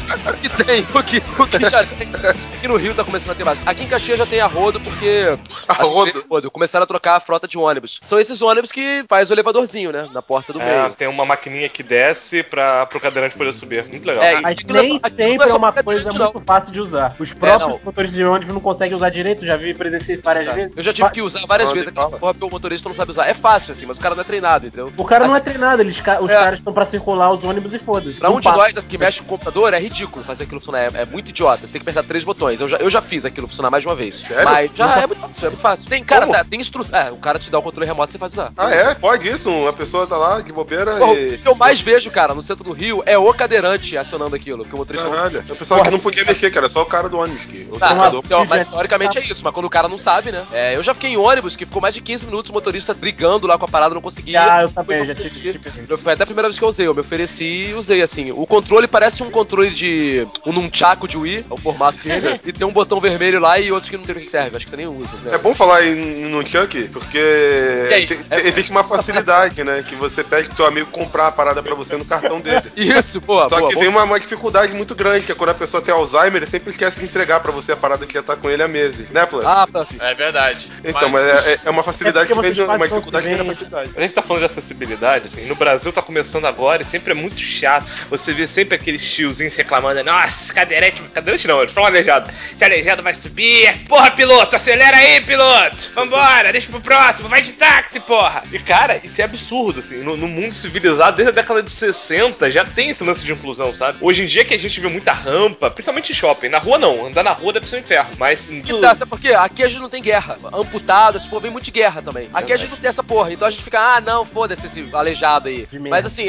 O que já tem. Aqui no Rio tá começando a ter mais. Aqui em Caxias já tem a rodo, porque. Rodo? Começaram a trocar a frota de ônibus. São esses ônibus que faz o elevadorzinho, né? Na porta do meio. Tem uma maquininha que desce pro cadeirante poder subir. Muito legal. Mas nem sempre é uma coisa muito fácil de usar. Os próprios motores de ônibus não conseguem usar direito, já vi presenciei várias vezes. Eu já tive que usar várias vezes aqui, porque o motorista não sabe usar. É fácil, assim, mas o cara não é treinado, entendeu? O cara não é treinado, os caras estão pra circular os ônibus e foda-se. Pra de nós, que mexe com o computador, é ridículo fazer aquilo funcionar. É muito idiota. Você tem que apertar 3 botões. Eu já fiz aquilo funcionar mais de uma vez. Sério? Mas já é muito fácil. Tem, cara, tem instrução. O cara te dá o controle remoto e você faz usar. Pode isso? Uma pessoa tá lá de bobeira O que eu mais vejo, cara, no centro do Rio é o cadeirante acionando aquilo. Que o motorista Caralho, eu pensava que não podia mexer, cara, só o cara do ônibus. Mas teoricamente é isso, mas quando o cara não sabe, né? Eu já fiquei em ônibus que ficou mais de 15 minutos o motorista brigando lá com a parada, não conseguia. Eu também, já tive. Foi até a primeira vez que eu usei, eu me ofereci e usei, assim. O controle parece um controle de um nunchaku de Wii, é o formato dele, e tem um botão vermelho lá e outros que não sei o que serve, acho que você nem usa. Né? É bom falar em nunchuck, porque existe uma facilidade, né? Que você pede pro teu amigo comprar a parada pra você no cartão dele. Isso, pô. Só que vem uma dificuldade muito grande, que é quando a pessoa tem Alzheimer, ele sempre esquece de entregar pra você a parada que já tá com ele há meses, né, Plano? É verdade. Então, mas é uma facilidade que vem de uma dificuldade que vem da facilidade. A gente tá falando de acessibilidade, assim, no Brasil tá começando agora e sempre é muito chato. Você vê sempre aqueles tiozinhos reclamando, nossa, cadeirante não, eles falam aleijado. Esse aleijado vai subir, porra, piloto, acelera aí, piloto, vambora, deixa pro próximo, vai de táxi, porra. E cara, isso é absurdo, assim, no mundo civilizado, desde a década de 60, já tem esse lance de inclusão, sabe? Hoje em dia que a gente vê muita rampa, principalmente em shopping, na rua não, andar na rua deve ser um inferno, mas... Sabe por quê? Aqui a gente não tem guerra, amputado, esse povo vem muito de guerra também. Aqui a gente não tem essa porra, então a gente fica, não, foda-se esse aleijado aí. Mas assim,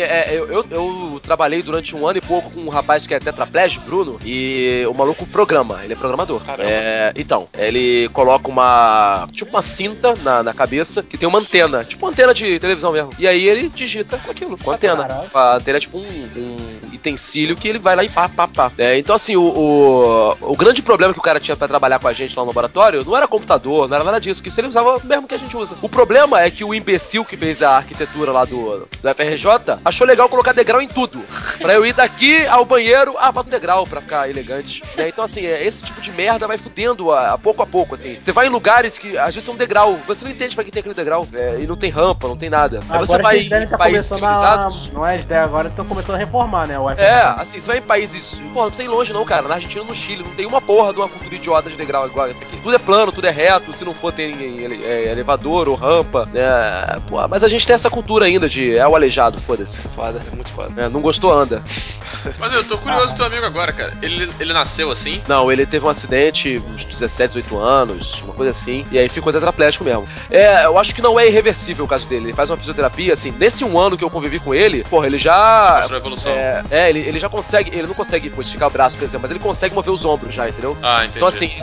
eu trabalhei durante um ano e pouco com um rapaz que é tetraplégico, Bruno, e o maluco programa, ele é programador. Então, ele coloca uma cinta na cabeça que tem uma antena, tipo uma antena de televisão mesmo. E aí ele digita com aquilo, com a antena. Caralho. A antena é tipo um utensílio que ele vai lá e pá. Então assim, o grande problema que o cara tinha pra trabalhar com a gente lá no laboratório não era computador, não era nada disso, que isso ele usava mesmo que a gente usa. O problema é que o imbecil que fez a arquitetura lá do FRJ achou legal colocar degrau em tudo. Pra eu ir daqui ao banheiro, bota um degrau pra ficar elegante. Então assim, esse tipo de merda vai fudendo a pouco, assim. Você vai em lugares que às vezes tem um degrau, você não entende pra que tem aquele degrau, e não tem rampa, não tem nada. Aí agora você vai em países civilizados... Não é ideia, agora estão começando a reformar, né? Assim, você vai em países... Porra, não precisa ir longe não, cara. Na Argentina, no Chile, não tem uma porra de uma cultura idiota de degrau igual essa aqui. Tudo é plano, tudo é reto, se não for tem elevador ou rampa, né? Pô, mas a gente tem essa cultura ainda de o aleijado, foda-se. Foda, é muito foda. Não gostou, anda. Mas eu tô curioso do teu amigo agora, cara. Ele nasceu assim? Não, ele teve um acidente uns 17, 18 anos, uma coisa assim, e aí ficou tetraplégico mesmo. Eu acho que não é irreversível o caso dele. Ele faz uma fisioterapia, assim, nesse um ano que eu convivi com ele, porra, ele já... Mostrou a evolução. Ele já consegue, ele não consegue esticar o braço, por exemplo, mas ele consegue mover os ombros já, entendeu? Entendi. Então assim,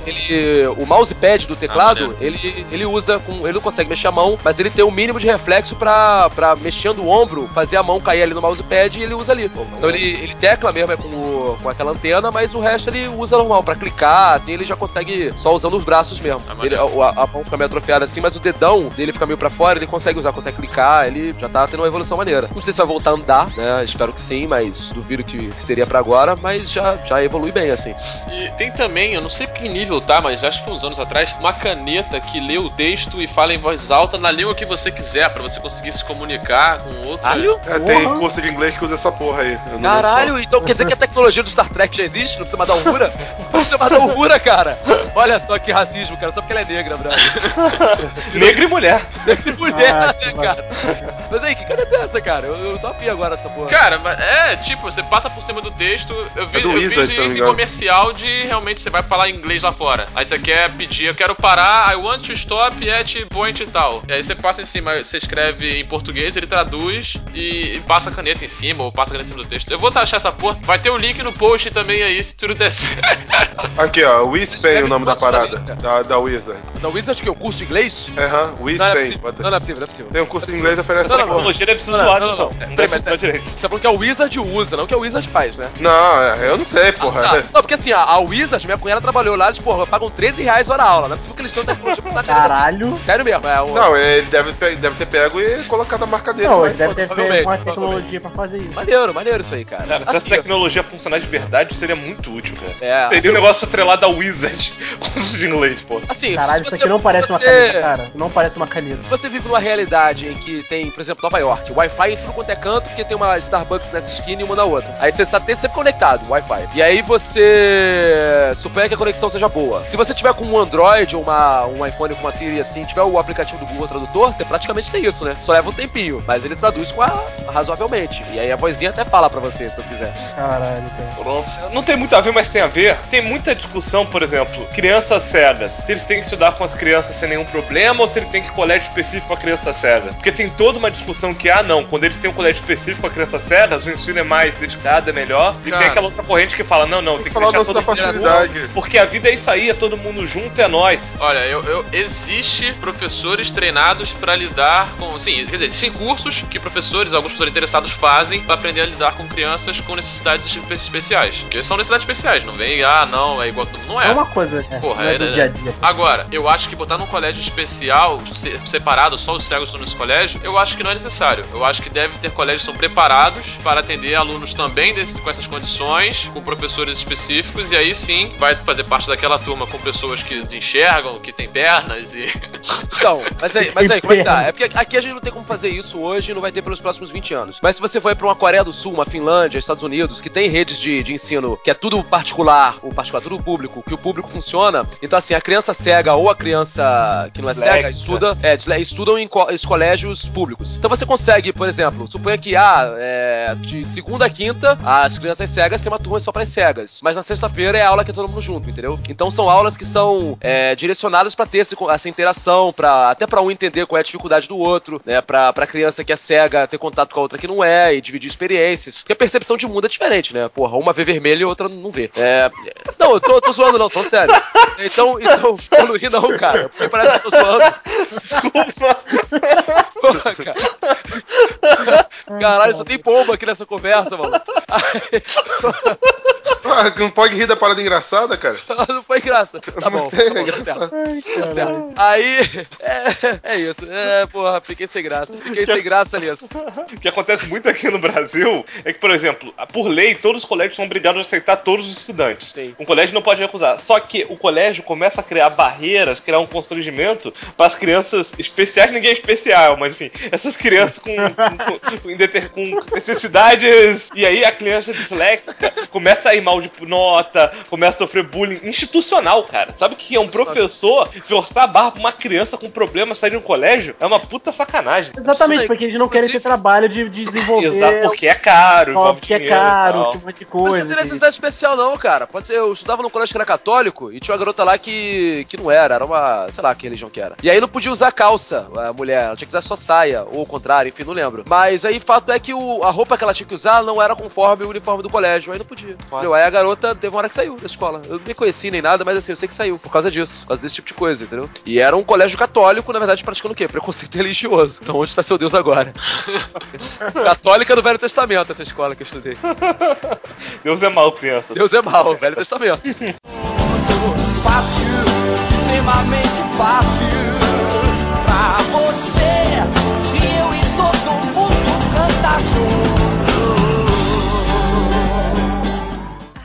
o mousepad do teclado, ele usa ele não consegue mexer a mão, mas ele tem o mínimo de reflexo pra mexendo o ombro, fazer a mão cair ali no mousepad e ele usa ali. Então ele tecla mesmo com aquela antena, mas o resto ele usa normal, pra clicar, assim, ele já consegue só usando os braços mesmo. A mão fica meio atrofiada assim, mas o dedão dele fica meio pra fora, ele consegue consegue clicar, ele já tá tendo uma evolução maneira. Não sei se vai voltar a andar, né? Espero que sim, mas duvido que seria pra agora, mas já evolui bem, assim. E tem também, eu não sei que nível tá, mas acho que uns anos atrás, uma caneta que lê o texto e fala em voz alta na língua que você quiser, pra você conseguir se comunicar com outro. Tem curso de inglês que usa essa porra aí. Caralho, então quer dizer que a tecnologia do Star Trek já existe? Não precisa mais dar Uhura? Não precisa mais dar Uhura, cara. Olha só que racismo, cara, só porque ela é negra, brother. Negra e mulher. Negra e mulher, né, cara? Mas aí, que caneta é essa, cara? Eu tô afim agora dessa porra. Cara, mas tipo, você passa por cima do texto. Eu vi Wizard, se eu não me gente em engano. comercial de realmente você vai falar inglês lá fora. Aí você quer pedir, eu quero parar, I want to stop at point e tal. E aí você passa em cima, você escreve em português, ele traduz e passa a caneta em cima, ou passa a caneta em cima do texto. Eu vou achar essa porra. Vai ter o link no post também aí, se tudo der certo. Aqui, ó, Wispen, o nome da parada. Escreve Da Wizard. Da Wizard, que é o curso de inglês? Aham, Não, Wispen. não é possível, não é possível. Tem um curso de inglês oferece Não, essa não, porra. Tecnologia deve ser Não, zoada, não, então. não. Deve Peraí, mas funcionar direito. Você tá falando que a Wizard usa, não que a Wizard faz, né? Não, eu não sei, porra. Tá. Não, porque assim, a Wizard, minha cunhada trabalhou lá, eles, porra, pagam R$13 hora aula. Não é possível que eles estão tecnologia pra dar Caralho. Sério mesmo, é Não, ele deve ter pego e colocado a marca dele. Não, lá ele e deve ter provavelmente, feito uma provavelmente. tecnologia pra fazer isso. Maneiro isso aí, cara. Cara, se essa Assim, tecnologia funcionar de verdade, seria muito útil, cara. É, Seria assim, um negócio atrelado a Wizard, curso de inglês, pô. assim, Caralho, se isso você- aqui não parece se uma você- caneta, cara. Não parece uma caneta. Se você vive numa realidade em que tem, por exemplo, Nova York, Wi-Fi em tudo quanto é canto, porque tem uma Starbucks nessa esquina e uma na outra. Aí você está sempre conectado, Wi-Fi. E aí você supõe que a conexão seja boa. Se você tiver com um Android ou um iPhone com uma Siri assim, tiver o aplicativo do Google Tradutor, você praticamente tem isso, né? Só leva um tempinho, mas ele traduz razoavelmente. E aí a vozinha até fala pra você, se eu quiser. Caralho, cara. Pronto. Não tem muito a ver, mas tem a ver. Tem muita discussão, por exemplo, crianças cegas. Se eles têm que estudar com as crianças sem nenhum problema ou se ele tem que ir em colégio específico para crianças cegas. Porque tem toda uma discussão que, não, quando eles têm um colégio específico para crianças cegas, o ensino é mais dedicado, é melhor. E Cara, tem aquela outra corrente que fala, não, tem que falar o deixar lance da todo mundo facilidade. junto, porque a vida é isso aí, é todo mundo junto, é nós. Olha, existe professores treinados pra lidar com. Sim, quer dizer, existem cursos que alguns professores interessados fazem pra aprender a lidar com crianças com necessidades especiais. Porque são necessidades especiais, não vem, não, é igual a todo mundo. Não É é. uma coisa, Porra, não é do dia a dia. Agora, eu acho que botar num colégio especial, separado, só os cegos estão nesse colégio, eu acho que não é necessário. Eu acho que deve ter colégios que são preparados para atender alunos também com essas condições, com professores específicos, e aí sim vai fazer parte daquela turma com pessoas que enxergam, que têm pernas e. Então, mas aí, como é que tá? É porque aqui a gente não tem como fazer isso hoje e não vai ter pelos próximos 20 anos. Mas se você for pra uma Coreia do Sul, uma Finlândia, Estados Unidos, que tem redes de ensino que é tudo particular, tudo público, que o público funciona, então assim, a criança cega ou a criança que não é cega, estudam em colégios públicos. Então você consegue, por exemplo, suponha que de segunda a quinta, as crianças cegas têm uma turma só para cegas, mas na sexta-feira é aula que é todo mundo junto, entendeu? Então são aulas que são direcionadas pra ter essa interação, até pra um entender qual é a dificuldade do outro, né? Pra criança que é cega ter contato com a outra que não é e dividir experiências. Porque a percepção de mundo é diferente, né? Porra, uma vê vermelho e a outra não vê. Não, eu tô zoando não, tô falando sério. Então, eu não ri não, cara. Porque parece que eu tô zoando. Desculpa. Porra, cara. Caralho, só tem pomba aqui nessa conversa, mano. Não pode rir da parada engraçada, cara? Não foi graça. Tá bom, tá certo. Tá certo. Aí, é isso. Porra, fiquei sem graça. Fiquei sem graça nisso. O que acontece muito aqui no Brasil é que, por exemplo, por lei, todos os colégios são obrigados a aceitar todos os estudantes. Sim. Um colégio não pode recusar. Só que o colégio começa a criar barreiras, criar um constrangimento para as crianças especiais. Ninguém é especial, mas enfim, essas crianças com necessidades. E aí a criança disléxica começa a ir mal de nota, começa a sofrer bullying institucional, cara. Sabe o que é um professor forçar a barra pra uma criança com problema sair de um colégio? É uma puta sacanagem. Exatamente, porque eles não querem ter trabalho de desenvolver. Exato, porque é caro, envolve porque é dinheiro e caro, tal. tem um monte de Mas você coisa. não tem necessidade especial, não, cara. Pode ser, eu estudava num colégio que era católico e tinha uma garota lá que não era uma, sei lá que religião que era. E aí não podia usar calça, a mulher, ela tinha que usar só saia, ou o contrário, enfim, não lembro. Mas aí fato é que a roupa que ela tinha que usar não era conforme o uniforme do colégio, aí não podia. Entendeu? Aí a garota teve uma hora que saiu da escola. Eu nem conheci nem nada, mas assim, eu sei que saiu por causa disso, por causa desse tipo de coisa, entendeu? E era um colégio católico, na verdade, praticando o quê? Preconceito religioso. Então onde está seu Deus agora? Católica do Velho Testamento, essa escola que eu estudei. Deus é mal, crianças. Deus é mal, Velho Testamento. Fácil, extremamente fácil pra você e eu e todo mundo canta junto.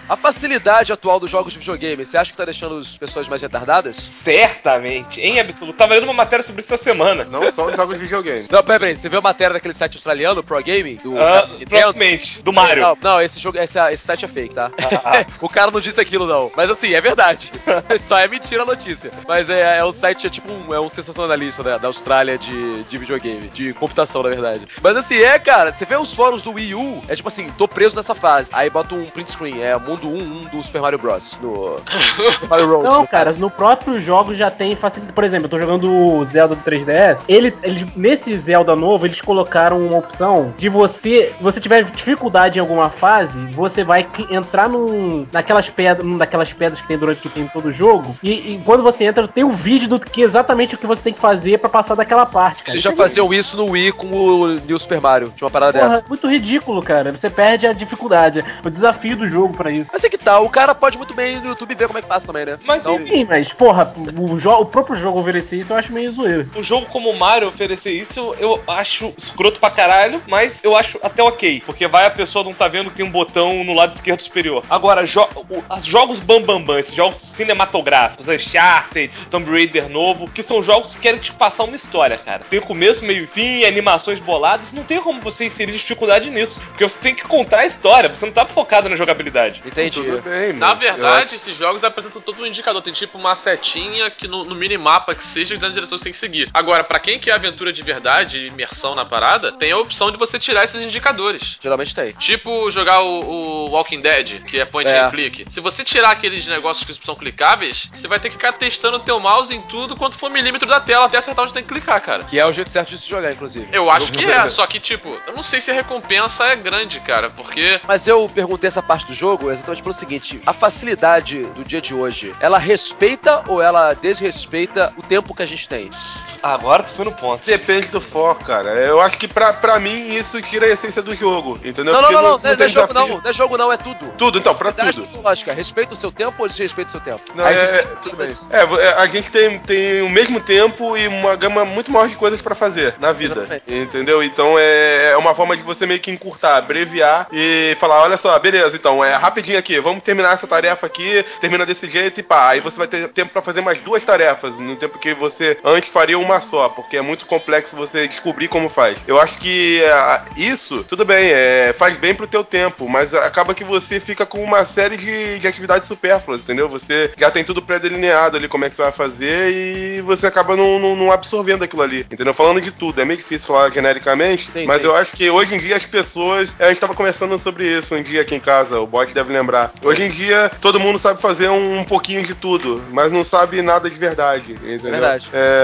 A facilidade atual dos jogos de videogame, você acha que tá deixando as pessoas mais retardadas? Certamente, em absoluto. Tava lendo uma matéria sobre isso essa semana. Não só os jogos de videogame. Não, peraí, você viu a matéria daquele site australiano, Pro Gaming? Do Nintendo? Provavelmente, do Mario. Não, esse site é fake, tá? O cara não disse aquilo, não. Mas assim, é verdade. Só é mentira a notícia. Mas é um site, é tipo um sensacionalista, né, da Austrália de videogame, de computação, na verdade. Mas assim, cara, você vê os fóruns do Wii U, é tipo assim, tô preso nessa fase. Aí bota um print screen, mundo 1 do Super Mario Bros. No Super Mario World. Não, cara, no próprio jogo já tem facilidade. Por exemplo, eu tô jogando o Zelda do 3DS. Eles nesse Zelda novo, eles colocaram uma opção de se você tiver dificuldade em alguma fase, você vai entrar naquelas pedras que tem durante o tempo todo o jogo. E quando você entra, tem um vídeo do que exatamente o que você tem que fazer pra passar daquela parte, cara. Eles já faziam isso no Wii com o New Super Mario. Tinha uma parada dessa. Muito ridículo, cara. Você perde a dificuldade. O desafio do jogo pra isso. Mas é que tá, o cara pode muito bem ir no YouTube ver como é que passa também, né? Mas então, sim, mas, porra, o próprio jogo oferecer isso eu acho meio zoeiro. Um jogo como o Mario oferecer isso, eu acho escroto pra caralho, mas eu acho até ok. Porque a pessoa não tá vendo que tem um botão no lado esquerdo superior. Agora, jogos bambambam, esses jogos cinematográficos, Uncharted, Tomb Raider novo, que são jogos que querem te passar uma história, cara. Tem o começo, meio e fim, animações boladas, não tem como você inserir dificuldade nisso. Porque você tem que contar a história, você não tá focado na jogabilidade. Entendi. Tudo bem, Na verdade, esses jogos apresentam todo um indicador. Tem tipo uma setinha que no minimapa que seja dizendo a direção que você tem que seguir. Agora, pra quem quer aventura de verdade, imersão na parada, tem a opção de você tirar esses indicadores. Geralmente tem. Tipo jogar o Walking Dead, que é point and click. Se você tirar aqueles negócios que são clicáveis, você vai ter que ficar testando o teu mouse em tudo quanto for milímetro da tela até acertar onde tem que clicar, cara. Que é o jeito certo de se jogar, inclusive. Eu acho que é, só que tipo, eu não sei se a recompensa é grande, cara, porque... Mas eu perguntei essa parte do jogo exatamente pelo seguinte: a facilidade do dia de hoje, ela respeita ou ela desrespeita o tempo que a gente tem? Agora tu foi no ponto. Depende do foco, cara. Eu acho que pra mim isso tira a essência do jogo, entendeu? Não, Porque não tem é jogo desafio. não é jogo não, é tudo. Tudo, então, pra Facilidade tudo. tecnológica, respeita o seu tempo ou desrespeita o seu tempo? Não, Aí tudo bem. a gente tem o mesmo tempo e uma gama muito maior de coisas pra fazer na vida, entendeu? Então é uma forma de você meio que encurtar, abreviar e falar, olha só, beleza, então rapidinho aqui, vamos terminar essa tarefa aqui, termina desse jeito e pá, aí você vai ter tempo pra fazer mais 2 tarefas, no tempo que você antes faria uma só, porque é muito complexo você descobrir como faz. Eu acho que isso, tudo bem, faz bem pro teu tempo, mas acaba que você fica com uma série de atividades supérfluas, entendeu? Você já tem tudo pré-delineado ali como é que você vai fazer e você acaba não absorvendo aquilo ali, entendeu? Falando de tudo, é meio difícil falar genericamente, mas eu acho que hoje em dia as pessoas, a gente tava conversando sobre isso um dia aqui em casa, o Bot deve lembrar. Hoje em dia todo mundo sabe fazer um pouquinho de tudo, mas não sabe nada de verdade, entendeu? Verdade.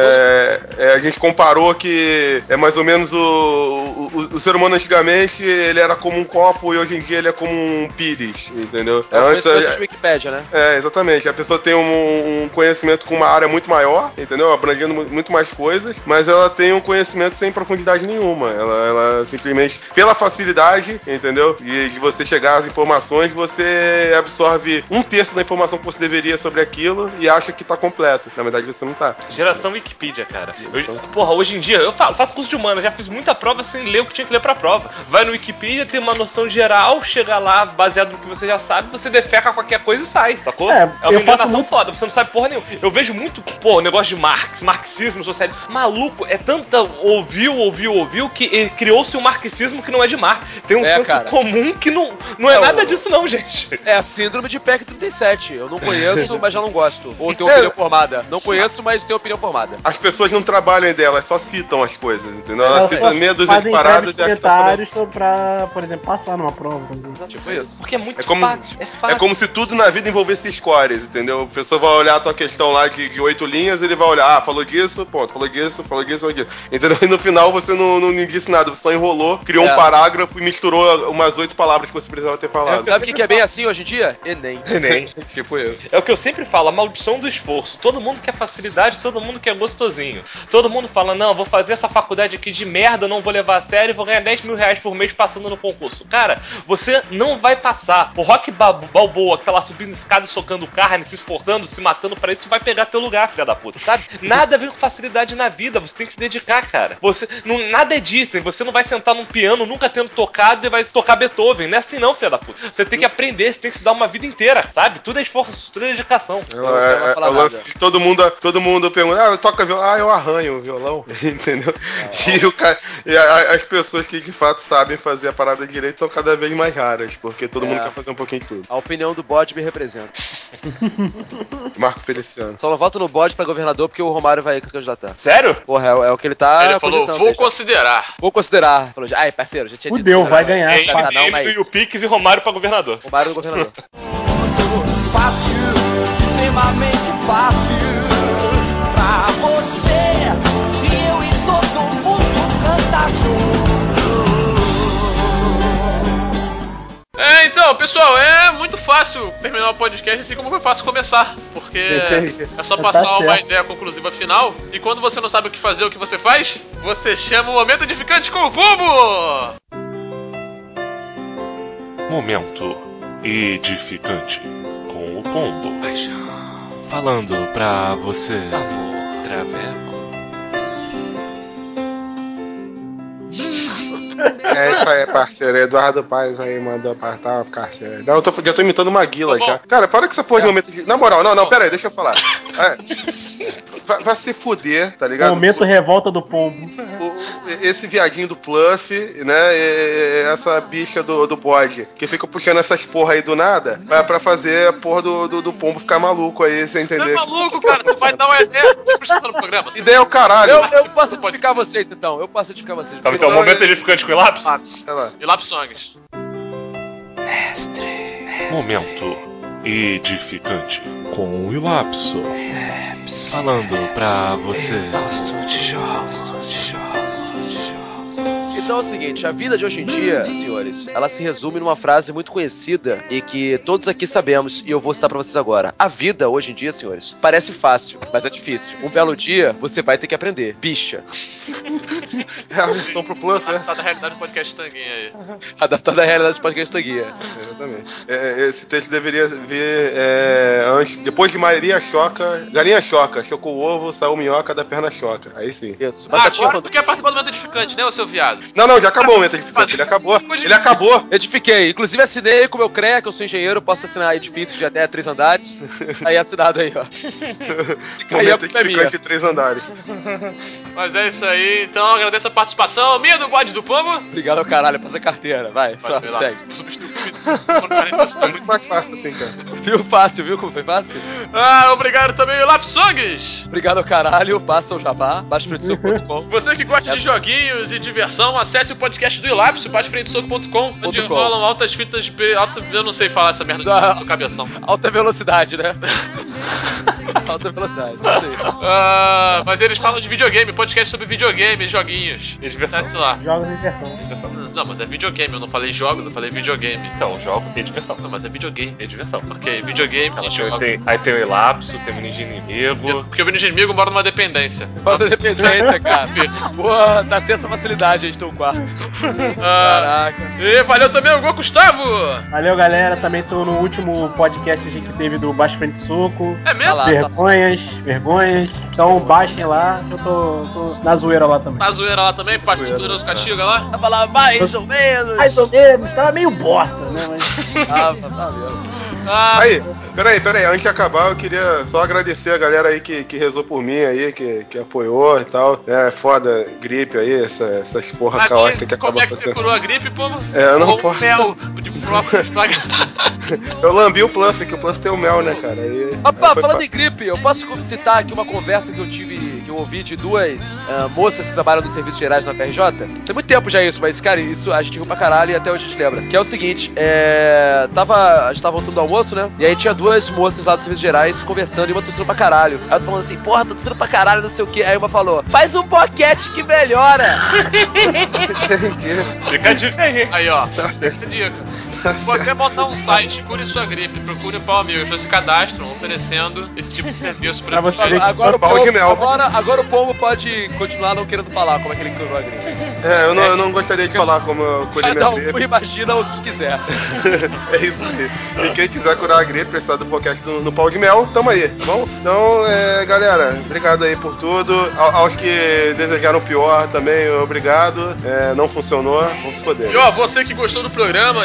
A gente comparou que é mais ou menos o ser humano antigamente, ele era como um copo e hoje em dia ele é como um pires, entendeu? Antes de Wikipédia, né? Exatamente. A pessoa tem um conhecimento com uma área muito maior, entendeu? Abrangendo muito mais coisas, mas ela tem um conhecimento sem profundidade nenhuma. Ela simplesmente, pela facilidade, entendeu? De você chegar às informações, você absorve 1/3 da informação que você deveria sobre aquilo e acha que tá completo. Na verdade, você não tá. Geração Wikipedia, cara. Hoje em dia, eu faço curso de humano, já fiz muita prova sem ler o que tinha que ler pra prova. Vai no Wikipedia, tem uma noção geral, chega lá, baseado no que você já sabe, você defeca qualquer coisa e sai, sacou? É uma enganação foda, você não sabe porra nenhuma. Eu vejo muito, negócio de marxismo, socialismo. Maluco, é tanta ouviu, que criou-se um marxismo que não é de Marx. Tem um senso comum que não é nada disso não, gente. É a síndrome de PEC 37. Eu não conheço, mas já não gosto. Ou tenho opinião formada. Não conheço, mas tenho opinião formada. As pessoas não trabalham dela, só citam as coisas, entendeu? Elas citam meia dúzia de paradas e acham que tá sabendo. Pra, por exemplo, passar numa prova. Tipo isso. Porque é muito fácil. É como se tudo na vida envolvesse scores, entendeu? A pessoa vai olhar a tua questão lá de 8 linhas, ele vai olhar, falou disso, ponto, falou disso, entendeu? E no final você não disse nada, você só enrolou, criou um parágrafo e misturou umas 8 palavras que você precisava ter falado. Sabe o que é bem assim hoje em dia? Enem. Tipo isso. É o que eu sempre falo, a maldição do esforço. Todo mundo quer facilidade, todo mundo quer gostosinho. Todo mundo fala, não, vou fazer essa faculdade aqui de merda, não vou levar a sério, vou ganhar 10 mil reais por mês passando no concurso. Cara, você não vai passar. O Rock Balboa que tá lá subindo escada, socando carne, se esforçando, se matando pra isso, vai pegar teu lugar, filha da puta, sabe? Nada a ver com facilidade na vida, você tem que se dedicar, cara. Nada é Disney, você não vai sentar num piano nunca tendo tocado e vai tocar Beethoven. Não é assim não, filha da puta. Você tem que aprender aprender, você tem que estudar uma vida inteira, sabe? Tudo é esforço, tudo é dedicação. É o lance de todo mundo pergunta, toca violão? Eu arranho o violão, entendeu? As pessoas que de fato sabem fazer a parada direito estão cada vez mais raras, porque todo mundo quer fazer um pouquinho de tudo. A opinião do bode me representa. Marco Feliciano. Só não voto no bode pra governador porque o Romário vai candidatar. Sério? Porra, é o que ele tá. Ele falou, vou considerar. Vou considerar. Falou, ai, parceiro, já tinha dito. Fudeu, vai ganhar. Tem não, mas... e o Pix e Romário pra governador. Romário no governador. Fácil, extremamente fácil pra você. E eu e todo mundo canta junto. Então, pessoal, é muito fácil terminar o podcast assim como foi fácil começar. Porque é só passar uma ideia conclusiva final. E quando você não sabe o que fazer, o que você faz? Você chama o Momento Edificante com o Pombo! Momento edificante com o Pombo. Falando pra você, amor, traveco. É isso aí, parceiro. Eduardo Paes aí mandou apartar uma parceiro. Não, já tô imitando uma guila já. Cara, para com essa porra de momento de... Na moral, não, pera aí, deixa eu falar. Vai se fuder, tá ligado? Momento revolta do pombo. Esse viadinho do Pluff, né? Essa bicha do bode, que fica puxando essas porra aí do nada, pra fazer a porra do pombo ficar maluco aí, você entender? Não é maluco, cara, tu vai dar uma ideia. Você presta no programa. Ideia é o caralho. Eu posso edificar vocês, então. Então, momento edificante com o Ilapso? Ilapso Songs. Momento edificante com o Ilapso. Falando pra você. Então é o seguinte, a vida de hoje em dia, senhores, ela se resume numa frase muito conhecida e que todos aqui sabemos, e eu vou citar pra vocês agora. A vida hoje em dia, senhores, parece fácil, mas é difícil. Um belo dia, você vai ter que aprender. Bicha. É a versão pro Pluff, Adaptada à realidade do podcast Tanguinha aí. Adaptada à realidade do podcast Tanguinha. Exatamente. Esse texto deveria vir antes, depois de Maria Choca, Galinha Choca, chocou o ovo, saiu minhoca da perna choca. Aí sim. Isso. Agora tu quer participar do momento edificante, né, ô seu viado? Não, já acabou o momento edificante. Ele acabou. Edifiquei. Inclusive assinei com o meu CREA, que eu sou engenheiro, posso assinar edifícios de até 3 andares. Aí assinado aí, ó. Momento edificante de 3 andares. Mas é isso aí, então agradeço a participação minha do bode do pombo. Obrigado ao caralho, fazer carteira. Vai, segue. Substitui É muito mais fácil assim, cara. Viu fácil, viu como foi fácil? Obrigado também, Ilapso Songs. Obrigado ao caralho, passa o jabá, baixofreitosoco.com. Você que gosta de joguinhos e diversão, acesse o podcast do Ilapso, baixofreitosoco.com, onde rolam altas fitas de... Eu não sei falar essa merda do seu cabeção. Alta velocidade, né? Alta velocidade, isso aí. Mas eles falam de videogame, podcast sobre videogame, joguinhos. E diversão. Acesse lá. Jogos de diversão. Não, mas é videogame, eu não falei jogos, eu falei videogame. Então, jogo e diversão. Não, mas é videogame. E diversão. Ok, videogame e jogos. Aí tem o Ilapso, tem o Ninja Inimigo. Isso, porque o menino inimigo mora numa dependência. Falta de dependência, cara. Pô, tá sem essa facilidade aí de ter um quarto. Caraca. E valeu também, o Gustavo! Valeu, galera. Também tô no último podcast que a gente teve do Baixo Frente Soco. É mesmo? Vergonhas. Então baixem lá, que eu tô na zoeira lá também. Tá zoeira lá também? Parte do Durão Castiga lá? Vai falar mais ou menos. Mais ou menos, tava meio bosta, né? Mas. Tá mesmo. Aí, peraí, antes de acabar, eu queria só agradecer a galera aí que rezou por mim aí, que apoiou e tal. É foda, gripe aí, essas porra caótica que acaba como é que você curou a gripe, pô? Eu não posso. Mel. Eu lambi o Pluff, que o Pluff tem o mel, né, cara? Aí, Rapaz, falando em gripe, eu posso citar aqui uma conversa que eu ouvi de duas moças que trabalham nos serviços gerais na FRJ? Tem muito tempo já isso, mas, cara, isso a gente riu pra caralho e até hoje a gente lembra. Que é o seguinte, a gente tava voltando do almoço, né? E aí tinha duas moças lá dos serviços gerais conversando e uma tossindo pra caralho. Aí eu tô falando assim, porra, tô tossindo pra caralho, não sei o que. Aí uma falou, faz um boquete que melhora. Entendi. Fica a dica aí. Aí, ó. Tá certo. Dica. Vou até botar um site, cure sua gripe, procure o Pau Amigo. As pessoas se cadastram oferecendo esse tipo de serviço pra Pra você vocês. ver que Agora, pau de mel. agora o pombo pode continuar não querendo falar como é que ele curou a gripe. Eu não gostaria de falar como eu curei minha Cada um gripe. imagina o que quiser. É isso aí. E quem quiser curar a gripe, precisar do podcast no Pau de Mel, tamo aí, tá bom? Então, galera, obrigado aí por tudo. Aos que desejaram o pior também, obrigado. Não funcionou, vamos se foder. E ó, você que gostou do programa e quer comentar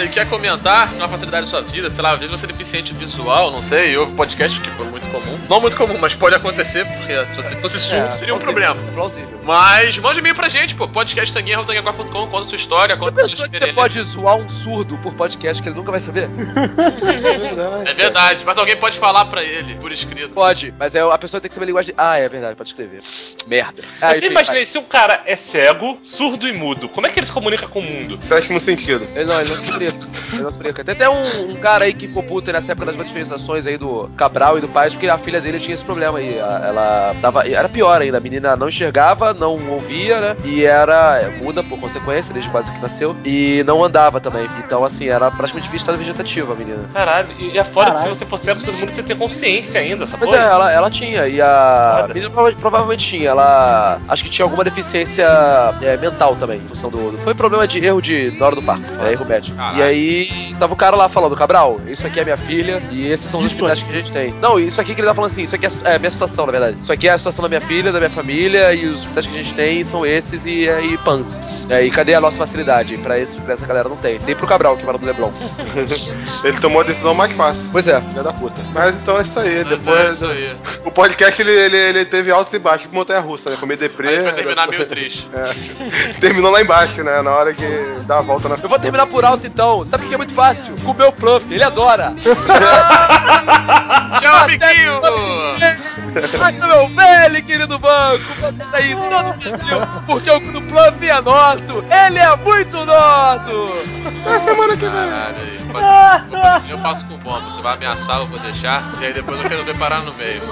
complementar, uma facilidade da sua vida, sei lá, às vezes você é deficiente visual, não sei, e ouve podcast, que foi muito comum. Não muito comum, mas pode acontecer, porque se você fosse surdo seria um problema. É plausível. Mas mande e-mail pra gente, pô, podcasttanguinha.com, conta sua história, Já conta pensou que você pode zoar um surdo por podcast que ele nunca vai saber? É verdade, mas alguém pode falar pra ele, por escrito. Pode, mas a pessoa tem que saber a linguagem. Ah, é verdade, pode escrever. Merda. Mas Enfim, você imagina, se um cara é cego, surdo e mudo, como é que ele se comunica com o mundo? Sétimo sentido. Ele não se explica. Ele não se explica. Tem até um cara aí que ficou puto aí nessa época das manifestações aí do Cabral e do Paes, porque a filha dele tinha esse problema aí. Ela tava. Era pior ainda, a menina não enxergava, não ouvia, né? E era muda por consequência, desde quase que nasceu. E não andava também. Então, assim, era praticamente vista vegetativa a menina. Caralho, e é foda que se você for cego, surdo e mudo, você tem consciência ainda, essa Pois porra. é, ela tinha. E a menina provavelmente tinha. Ela acho que tinha alguma deficiência mental também, em função do. Foi problema de erro na hora do parto. Erro médico. Caralho. E aí tava o cara lá falando, Cabral, isso aqui é minha filha e esses são os hospitais que a gente tem. Não, isso aqui que ele tá falando assim, isso aqui é a minha situação, na verdade. Isso aqui é a situação da minha filha, da minha família, e os hospitais que a gente tem são esses e pans. E cadê a nossa facilidade? Pra essa galera não tem. Tem pro Cabral, que mora do Leblon. Ele tomou a decisão mais fácil. Pois é. Filha da puta. Mas então é isso aí. Mas Depois. é isso aí. O podcast ele teve altos e baixos de montanha-russa, né? Comer deprê. Aí vai terminar meio triste. Terminou lá embaixo, né? Na hora de dar a volta na. Eu vou terminar por alto então. Sabe o que é muito fácil? Comer o Pluff, ele adora. Tchau, amiguinho! Ai, meu velho querido banco, você aí todo o Brasil, porque o Pluff é nosso, ele é muito nosso. É semana que vem. Caralho, eu faço com bomba, você vai ameaçar, eu vou deixar, e aí depois eu quero ver parar no meio.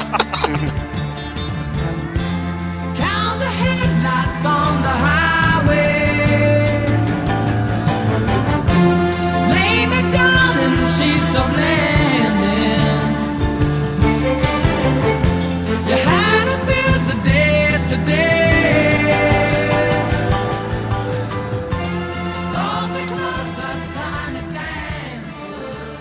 Count the headlights on the highway. Lay me down in the sheets of landing. You had a busy day today. All because of tiny dancer.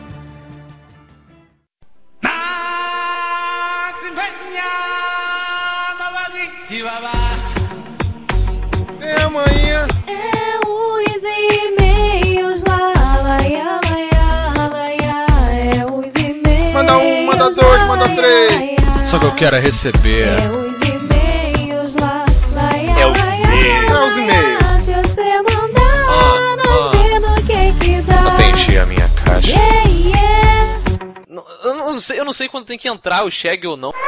Vem amanhã. É os e-mails lá, laia, laia, laia. É os e-mails. Manda um, manda dois, manda três. Só que eu quero é receber. É os e-mails lá, laia, É os e-mails. É os e-mails. Se você mandar, não vê no que dá. Até encher a minha caixa. Yeah, yeah. Eu não sei quando tem que entrar o shag ou não.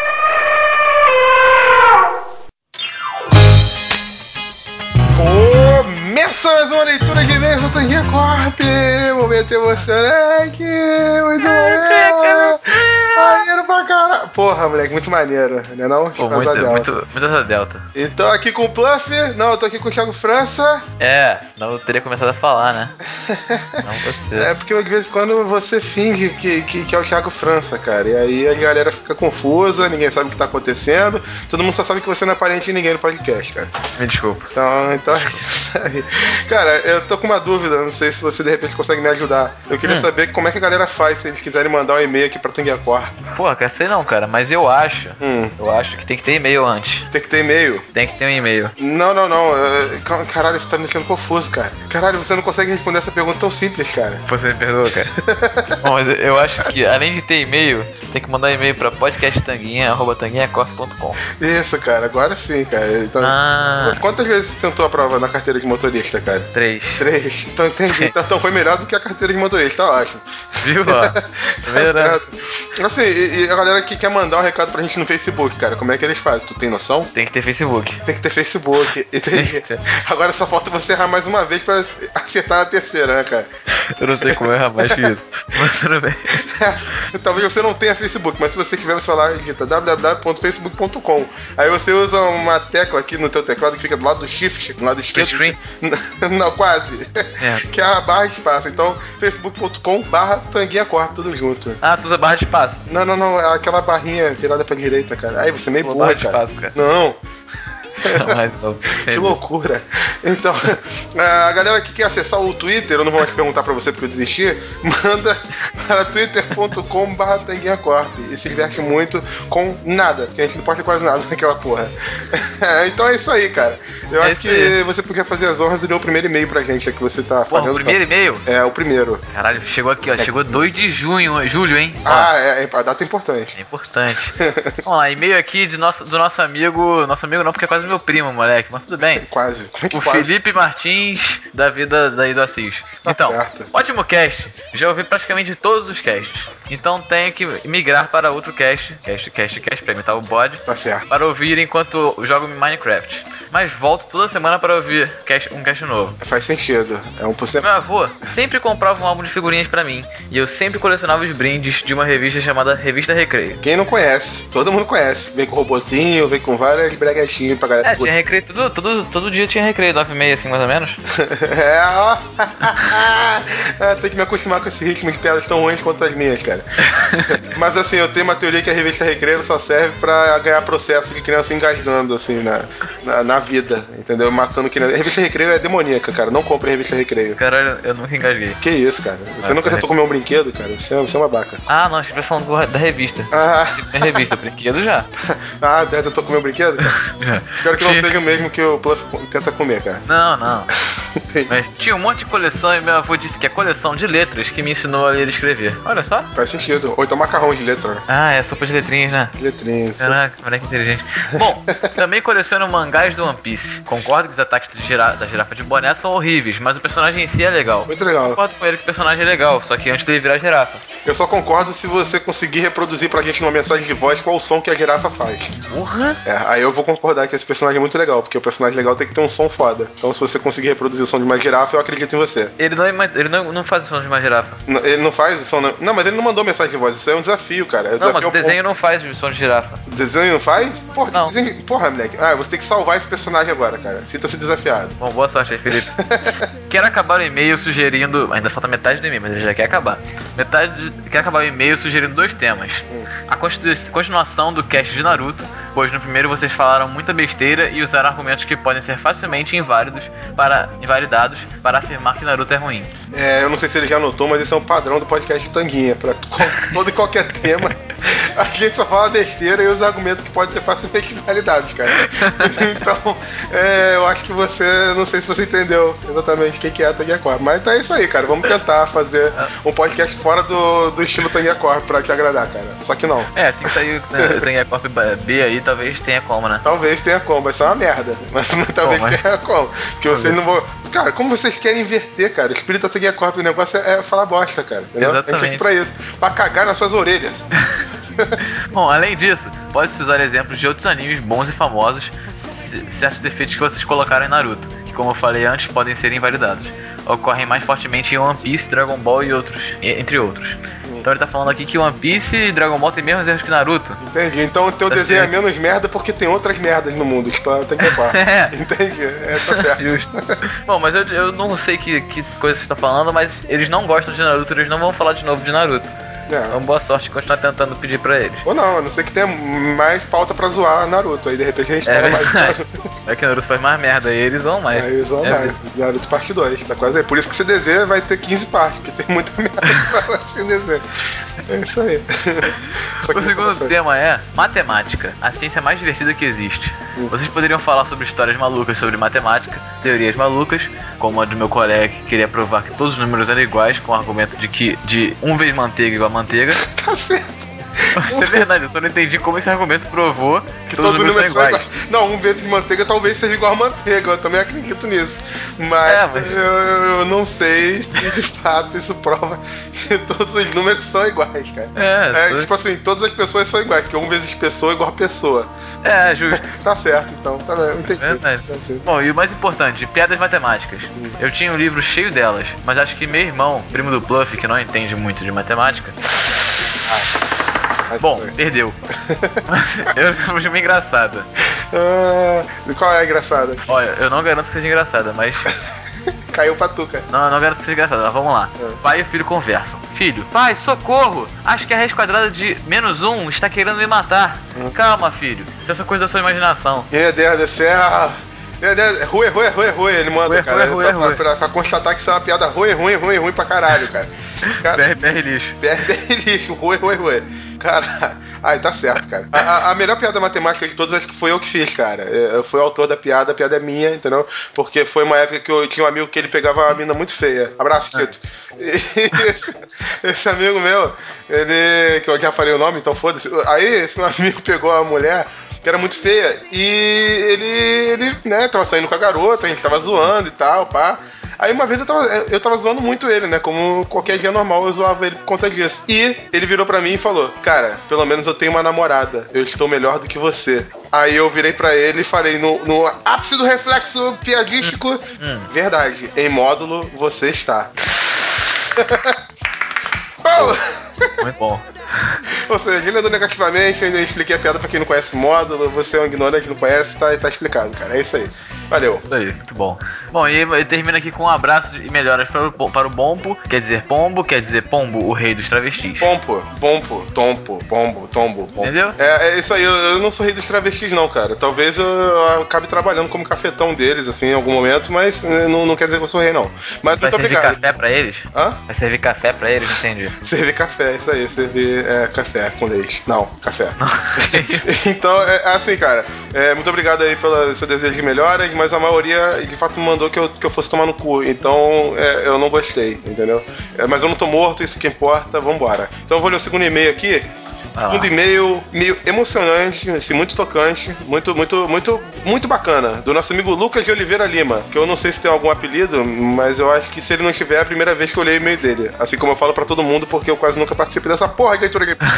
Começa mais uma leitura de e-mails do Tanguinha Corp. Momento emocionante. Muito maneiro. Maneiro pra caralho. Porra, moleque, muito maneiro. Né não? Pô, Asa Delta. muito asa delta. Então aqui com o Pluff. Não, eu tô aqui com o Thiago França. Senão eu teria começado a falar, né? Não você. É porque de vez em quando você finge que é o Thiago França, cara. E aí a galera fica confusa, ninguém sabe o que tá acontecendo. Todo mundo só sabe que você não é parente de ninguém no podcast, cara. Me desculpa. Então é isso aí. Cara, eu tô com uma dúvida, não sei se você de repente consegue me ajudar. Eu queria saber como é que a galera faz se eles quiserem mandar um e-mail aqui pra Tanguiacor. Porra, quer sei não, cara, mas eu acho que tem que ter e-mail antes. Tem que ter e-mail? Tem que ter um e-mail. Não. Caralho, você tá me deixando confuso, cara. Caralho, você não consegue responder essa pergunta tão simples, cara. Você me perdoa, cara. Bom, mas eu acho que além de ter e-mail, tem que mandar e-mail pra podcasttanguinha@tanguinhacorp.com. Isso, cara, agora sim, cara. Então, quantas vezes você tentou a prova na carteira de motorista, cara? 3. 3. Então entendi. Então foi melhor do que a carteira de motorista, tá ótimo. Viu? Tá vendo, né? Certo. Assim, e a galera que quer mandar um recado pra gente no Facebook, cara, como é que eles fazem? Tu tem noção? Tem que ter Facebook. Tem que ter Facebook, entendi. Agora só falta você errar mais uma vez pra acertar a terceira, né, cara? Eu não sei como errar mais que isso. Mas tudo bem. Talvez você não tenha Facebook, mas se você tiver, você vai lá e digita www.facebook.com. Aí você usa uma tecla aqui no teu teclado que fica do lado do shift, do lado esquerdo. Screen? Não, quase. Que é a barra de espaço. Então, facebook.com/tanguinhacor, tudo junto. Ah, tu usa barra de espaço. Não, é aquela barrinha virada pra direita, cara. Aí você é meio burro, barra cara. de espaço, cara. Não. Mais novo. Que loucura. Então, a galera que quer acessar o Twitter, eu não vou mais perguntar pra você porque eu desisti, manda para twitter.com/tanguinhacorp e se diverte muito com nada, porque a gente não posta quase nada naquela porra. Então é isso aí, cara. Eu acho que você podia fazer as honras e ler o primeiro e-mail pra gente, já que você tá fazendo. O primeiro e-mail? É, o primeiro. Caralho, chegou aqui, ó. Chegou 2 de julho, hein? A data é importante. É importante. Vamos lá, e-mail aqui do nosso amigo. Nosso amigo não, porque é quase meu primo, moleque, mas tudo bem. Quase. Como é que O quase? Felipe Martins, da vida daí do Assis. Tá Então, certo. ótimo cast. Já ouvi praticamente todos os casts. Então tenho que migrar para outro cast, pra imitar o bode, Tá certo. para ouvir enquanto jogo Minecraft. Mas volto toda semana para ouvir um cast novo. Faz sentido. É um por cento. Meu avô sempre comprava um álbum de figurinhas pra mim, e eu sempre colecionava os brindes de uma revista chamada Revista Recreio. Quem não conhece? Todo mundo conhece. Vem com robozinho, vem com várias breguetinhas pra galera. Tinha recreio, todo dia tinha recreio, 9h30 assim, mais ou menos. Ó. Tem que me acostumar com esse ritmo de piadas tão ruins quanto as minhas, cara. Mas assim, eu tenho uma teoria que a revista Recreio só serve pra ganhar processo de criança engasgando, assim, na vida, entendeu? Matando criança. A revista Recreio é demoníaca, cara. Não compre a revista Recreio. Caralho, eu nunca engasguei. Que isso, cara? Você nunca tentou comer um brinquedo, cara? Você é uma babaca. Ah, não, a gente vai falando da revista. É revista, brinquedo já. Tentou comer um brinquedo, cara? Espero que não seja o mesmo que o Pluff tenta comer, cara. Não. Mas tinha um monte de coleção e meu avô disse que é coleção de letras que me ensinou a ler e escrever. Olha só. Faz sentido. Ou então macarrão de letra. Ah, é sopa de letrinhas, né? Letrinhas. Caraca, moleque inteligente. Bom, também coleciono mangás do One Piece. Concordo que os ataques da girafa de boné são horríveis, mas o personagem em si é legal. Muito legal. Concordo com ele que o personagem é legal, só que antes dele virar girafa. Eu só concordo se você conseguir reproduzir pra gente numa mensagem de voz qual o som que a girafa faz. Porra! Aí eu vou concordar que esse personagem é muito legal, porque o personagem legal tem que ter um som foda. Então se você conseguir reproduzir o som de uma girafa, eu acredito em você. Ele não faz o som de uma girafa. Ele não faz o som... Não, mas ele não mandou mensagem de voz, isso é um desafio, cara. Não, mas o desenho não faz o som de girafa. O desenho não faz? Porra, não. Desenho... Porra, moleque. Você tem que salvar esse personagem agora, cara. Sinta-se desafiado. Bom, boa sorte aí, Felipe. Quero acabar o e-mail sugerindo... Ainda falta metade do e-mail, mas ele já quer acabar. Quero acabar o e-mail sugerindo 2 temas. A continuação do cast de Naruto, pois no primeiro vocês falaram muita besteira e usaram argumentos que podem ser facilmente invalidados para afirmar que Naruto é ruim. Eu não sei se ele já notou, mas esse é um padrão do podcast Tanguinha. Pra todo e qualquer tema, a gente só fala besteira e usa argumentos que podem ser facilmente invalidados, cara. Então, eu acho que não sei se você entendeu exatamente o que é a Tanguinha Corp. Mas tá isso aí, cara. Vamos tentar fazer um podcast fora do estilo Tanguinha Corp pra te agradar, cara. Só que não. Assim que sair o Tanguinha Corp B aí, talvez tenha como, né? Talvez tenha como, vai ser uma merda. Mas talvez tenha como. Porque vocês não vão... Cara, como vocês querem inverter, cara? O espírito da Tanguinha Corp, o negócio é falar bosta, cara. Entendeu? Exatamente. A gente é aqui pra isso. Pra cagar nas suas orelhas. Bom, além disso, pode-se usar exemplos de outros animes bons e famosos, certos defeitos que vocês colocaram em Naruto, que como eu falei antes, podem ser invalidados. Ocorrem mais fortemente em One Piece, Dragon Ball e outros, entre outros. Então ele tá falando aqui que One Piece e Dragon Ball tem mesmos erros que Naruto. Entendi. Então o teu desenho é menos merda porque tem outras merdas no mundo. Tipo, tem que levar. Entendi. Tá certo. Justo. Bom, mas eu não sei que coisa você tá falando, mas eles não gostam de Naruto, eles não vão falar de novo de Naruto. Então boa sorte continuar tentando pedir pra eles. Ou não, a não ser que tenha mais pauta pra zoar Naruto. Aí de repente a gente fala mais de Naruto. É que Naruto faz mais merda, aí eles vão mais. Eles vão mais. Naruto parte 2, tá quase aí. Por isso que CDZ vai ter 15 partes, porque tem muita merda pra falar CDZ. É isso aí. O segundo tema é matemática, a ciência mais divertida que existe. Vocês poderiam falar sobre histórias malucas sobre matemática, teorias malucas, como a do meu colega que queria provar que todos os números eram iguais, com o argumento de que de 1 vezes manteiga igual a manteiga. Tá certo. Isso é verdade, eu só não entendi como esse argumento provou que todos os números são iguais. Não, 1 vezes manteiga talvez seja igual a manteiga, eu também acredito nisso. Mas eu não sei se de fato isso prova que todos os números são iguais, cara. Tipo assim, todas as pessoas são iguais, porque 1 vezes pessoa é igual a pessoa. Justo. Tá certo, então, tá bem, eu entendi. Bom, e o mais importante, piadas matemáticas. Eu tinha um livro cheio delas, mas acho que meu irmão, primo do Pluff, que não entende muito de matemática... Bom, perdeu. Eu acho uma engraçada. Qual é a engraçada? Olha, eu não garanto que seja engraçada, mas Caiu pra tu, cara. Não, não quero ser engraçado, mas vamos lá. Pai e filho conversam. Filho, pai, socorro! Acho que a raiz quadrada de -1 está querendo me matar. Calma, filho. Isso é só coisa da sua imaginação. Meu Deus do céu. Meu Deus, ruim, ele manda, cara. Pra constatar que isso é uma piada ruim pra caralho, cara. BR lixo. BR lixo, ruim. Cara, tá certo, cara. A melhor piada matemática de todas, acho que foi eu que fiz, cara. Eu fui o autor da piada, a piada é minha, entendeu? Porque foi uma época que eu tinha um amigo que ele pegava uma mina muito feia. Abraço, Tito. Esse amigo meu, ele... que eu já falei o nome, então foda-se. Aí, esse meu amigo pegou a mulher que era muito feia, e ele, né, tava saindo com a garota, a gente tava zoando e tal, pá. Aí uma vez eu tava zoando muito ele, né, como qualquer dia normal eu zoava ele por conta disso. E ele virou pra mim e falou, cara, pelo menos eu tenho uma namorada, eu estou melhor do que você. Aí eu virei pra ele e falei, no ápice do reflexo piadístico, verdade, em módulo você está. Muito bom. Ou seja, ele andou negativamente, eu ainda expliquei a piada pra quem não conhece o módulo, você é um ignorante, não conhece, tá explicado, cara. É isso aí. Valeu. Isso aí, muito bom. Bom, e termina aqui com um abraço e melhoras para o Bombo, quer dizer Pombo, quer dizer Pombo, o rei dos travestis. Pombo, Tombo. Entendeu? É isso aí, eu não sou rei dos travestis não, cara. Talvez eu acabe trabalhando como cafetão deles, assim, em algum momento, mas não quer dizer que eu sou rei, não. Mas muito obrigado. Vai servir café pra eles? Hã? Vai servir café pra eles, entendi. Servir café, isso aí, servir café com leite. Não, café. Então, assim, cara, muito obrigado aí pelo seu desejo de melhoras, mas a maioria, de fato, me mandou que eu fosse tomar no cu. Então, eu não gostei, entendeu? Mas eu não tô morto, isso que importa, vambora. Então eu vou ler o segundo e-mail aqui. Segundo e-mail, meio emocionante, assim, muito tocante, muito bacana, do nosso amigo Lucas de Oliveira Lima, que eu não sei se tem algum apelido, mas eu acho que se ele não tiver, é a primeira vez que eu leio o e-mail dele. Assim como eu falo pra todo mundo, porque eu quase nunca participo dessa porra de leitura aqui.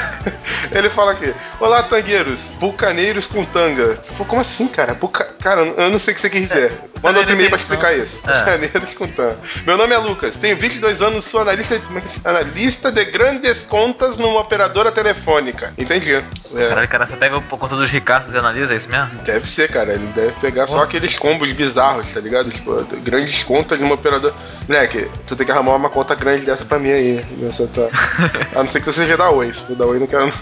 Ele fala aqui, olá, tangueiros, bucaneiros com tanga. Pô, como assim, cara? Cara, eu não sei o que você quis dizer. Manda outro e-mail pra explicar isso. Bucaneiros com tanga. Meu nome é Lucas, tenho 22 anos, sou analista de grandes contas numa operadora telefônica. Entendi. Caralho, cara, você pega por conta dos ricaços e analisa, é isso mesmo? Deve ser, cara. Ele deve pegar só aqueles combos bizarros, tá ligado? Tipo, grandes contas numa operadora. Moleque, tu tem que arrumar uma conta grande dessa pra mim aí. A não ser que você seja da Oi. Se for da Oi, não quero.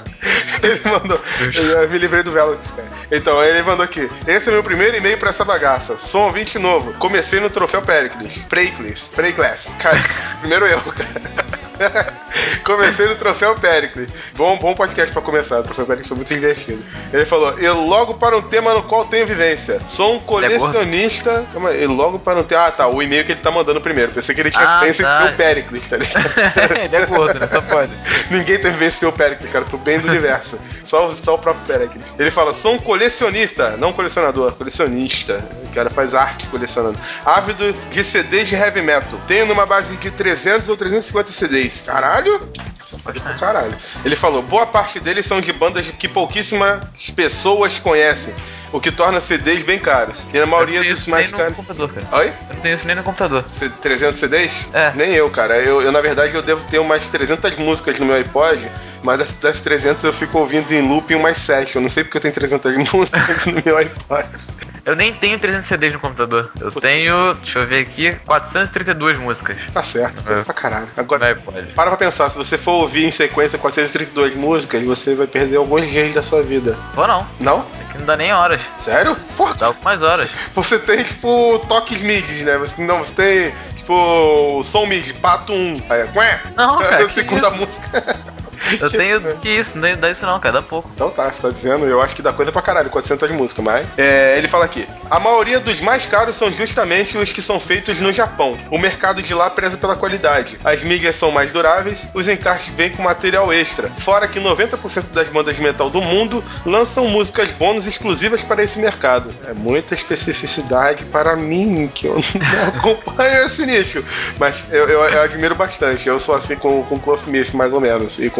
Ele mandou. Eu me livrei do Velox, cara. Então, ele mandou aqui. Esse é meu primeiro e-mail pra essa bagaça. Sou um ouvinte novo. Comecei no Troféu Pericles. Pericles. Cara, primeiro erro, cara. Comecei no Troféu Pericles. Bom podcast pra começar. O Troféu Pericles foi muito divertido. Ele falou, e logo para um tema no qual tenho vivência. Sou um colecionista. E logo para um tema. Ah, tá. O e-mail que ele tá mandando primeiro. Pensei que ele tinha vivência em ser o Pericles, tá ligado? Ele é gordo, né? Só pode. Ninguém tem vivência em ser o Pericles, cara, pro bem do universo. Só o próprio Pericles. Ele fala, sou um colecionista, não colecionador, colecionista. O cara faz arte colecionando. Ávido de CDs de heavy metal. Tenho numa base de 300 ou 350 CDs. Caralho? Caralho. Ele falou, boa parte deles são de bandas que pouquíssimas pessoas conhecem, o que torna CDs bem caros. E a maioria dos mais caros... Oi? Eu não tenho isso nem no computador. 300 CDs? É. Nem eu, cara. Eu na verdade, eu devo ter umas 300 músicas no meu iPod, mas das 300 eu fico ouvindo em loop umas 7. Eu não sei porque eu tenho 300 músicas no meu iPod. Eu nem tenho 300 CDs no computador. Eu tenho, deixa eu ver aqui, 432 músicas. Tá certo, coisa pra caralho. Agora, pode. Para pra pensar, se você for ouvir em sequência 432 músicas, você vai perder alguns dias da sua vida. Vou não. Não? É que não dá nem horas. Sério? Porra. Dá mais horas. Você tem, tipo, toques midis, né? Você tem, tipo, som mid, pato 1. Aí, não, cara, a segunda música. Eu tenho que isso, não dá isso não, cara, dá pouco. Então tá, você tá dizendo, eu acho que dá coisa pra caralho, 400 músicas, mas... ele fala aqui, a maioria dos mais caros são justamente os que são feitos no Japão. O mercado de lá preza pela qualidade. As mídias são mais duráveis, os encartes vêm com material extra. Fora que 90% das bandas de metal do mundo lançam músicas bônus exclusivas para esse mercado. É muita especificidade para mim, que eu não acompanho esse nicho. Mas eu admiro bastante. Eu sou assim com o Cloth Myth, mais ou menos, e com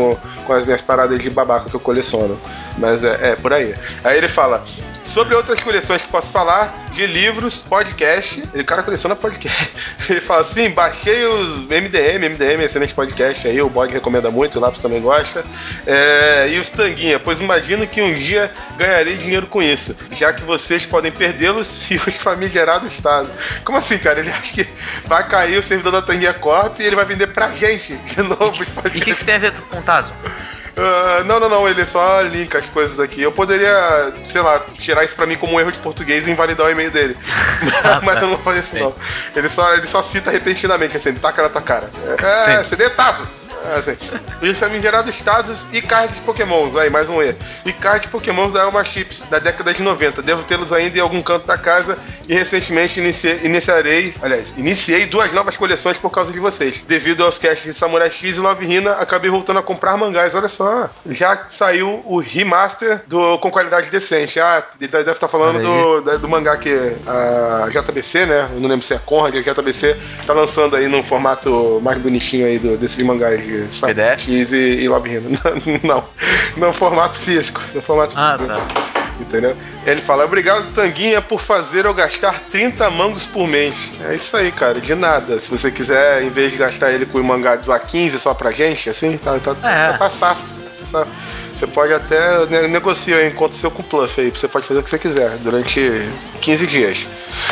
com as minhas paradas de babaca que eu coleciono. Mas é por aí. Aí ele fala: sobre outras coleções que posso falar, de livros, podcast. O cara coleciona podcast. Ele fala assim: baixei os MDM, excelente podcast aí, o Bog recomenda muito, o Lápis também gosta. E os Tanguinha, pois imagino que um dia ganharei dinheiro com isso, já que vocês podem perdê-los e os famigerados Estado. Como assim, cara? Ele acha que vai cair o servidor da Tanguinha Corp e ele vai vender pra gente de novo os podcasts. E o que tem a ver com o Tazo? Não, ele só linka as coisas aqui. Eu poderia, sei lá, tirar isso pra mim como um erro de português e invalidar o e-mail dele. Mas eu não vou fazer isso, não. Ele só cita repentinamente, assim, ele taca na tua cara. CD Tazo! Assim. E os famigerados Tazos e cards de Pokémons. Aí, mais um E. E cards de Pokémons da Elma Chips, da década de 90. Devo tê-los ainda em algum canto da casa e recentemente iniciei 2 novas coleções por causa de vocês. Devido aos casts de Samurai X e Love Hina, acabei voltando a comprar mangás. Olha só, já saiu o remaster com qualidade decente. Ele deve estar falando do mangá que a JBC, né? Eu não lembro se é Conrad, a JBC tá lançando aí num formato mais bonitinho aí desses mangás de Samurai X e Love Hina. Não formato físico. No formato físico. Tá. Entendeu? Ele fala: obrigado, Tanguinha, por fazer eu gastar 30 mangos por mês. É isso aí, cara, de nada. Se você quiser, em vez de gastar ele com o mangá do A15 só pra gente, assim, tá safo. Você pode até negociar enquanto seu com o Pluff aí. Você pode fazer o que você quiser durante 15 dias.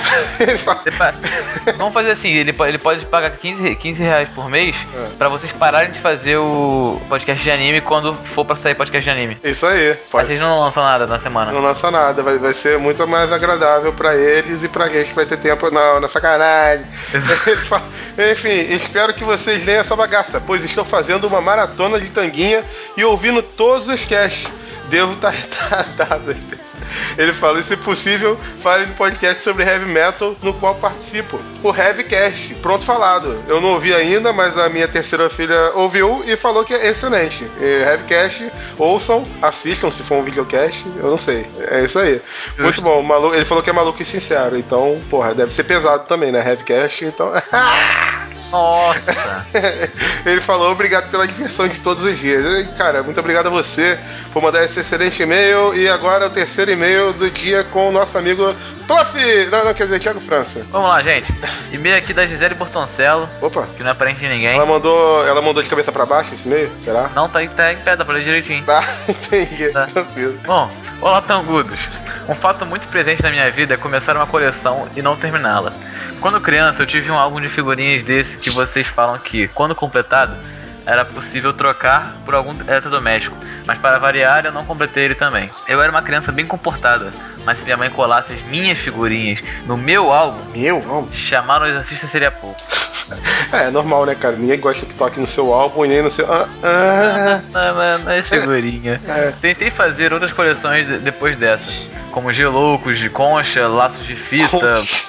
Vamos fazer assim, ele pode pagar 15 reais por mês pra vocês pararem de fazer o podcast de anime quando for pra sair podcast de anime. Isso aí. Mas vocês não lançam nada na semana. Não lança nada, vai ser muito mais agradável pra eles e pra gente que vai ter tempo na sacanagem. Enfim, espero que vocês leiam essa bagaça, pois estou fazendo uma maratona de Tanguinha e ouvindo todos os casts. Devo estar retardado. Ele fala: e se possível, fale do podcast sobre heavy metal no qual participo. O Heavycast, pronto falado. Eu não ouvi ainda, mas a minha terceira filha ouviu e falou que é excelente. Heavycast, ouçam, assistam se for um videocast, eu não sei. É isso aí. Muito bom. Ele falou que é maluco e sincero, então, porra, deve ser pesado também, né? Heavycast, então. Nossa! Ele falou: obrigado pela diversão de todos os dias. E, cara, muito obrigado a você por mandar esse excelente e-mail. E agora o terceiro e-mail do dia com o nosso amigo Pluff! Não, quer dizer, Thiago França. Vamos lá, gente. E-mail aqui da Gisele Bortoncello. Opa! Que não é parente de ninguém. Ela mandou de cabeça pra baixo esse e-mail? Será? Não, tá em pé, dá pra ler direitinho. Tá, entendi. Tá. Tranquilo. Bom, olá, Tangudos. Um fato muito presente na minha vida é começar uma coleção e não terminá-la. Quando criança, eu tive um álbum de figurinhas desse que vocês falam que, quando completado, era possível trocar por algum eletrodoméstico, mas para variar, eu não completei ele também. Eu era uma criança bem comportada, mas se minha mãe colasse as minhas figurinhas no meu álbum, chamar o exorcista seria pouco. É normal, né, cara? Ninguém gosta que toque no seu álbum e nem no seu. Não é figurinha. Tentei fazer outras coleções depois dessa, como geloucos de concha, laços de fita.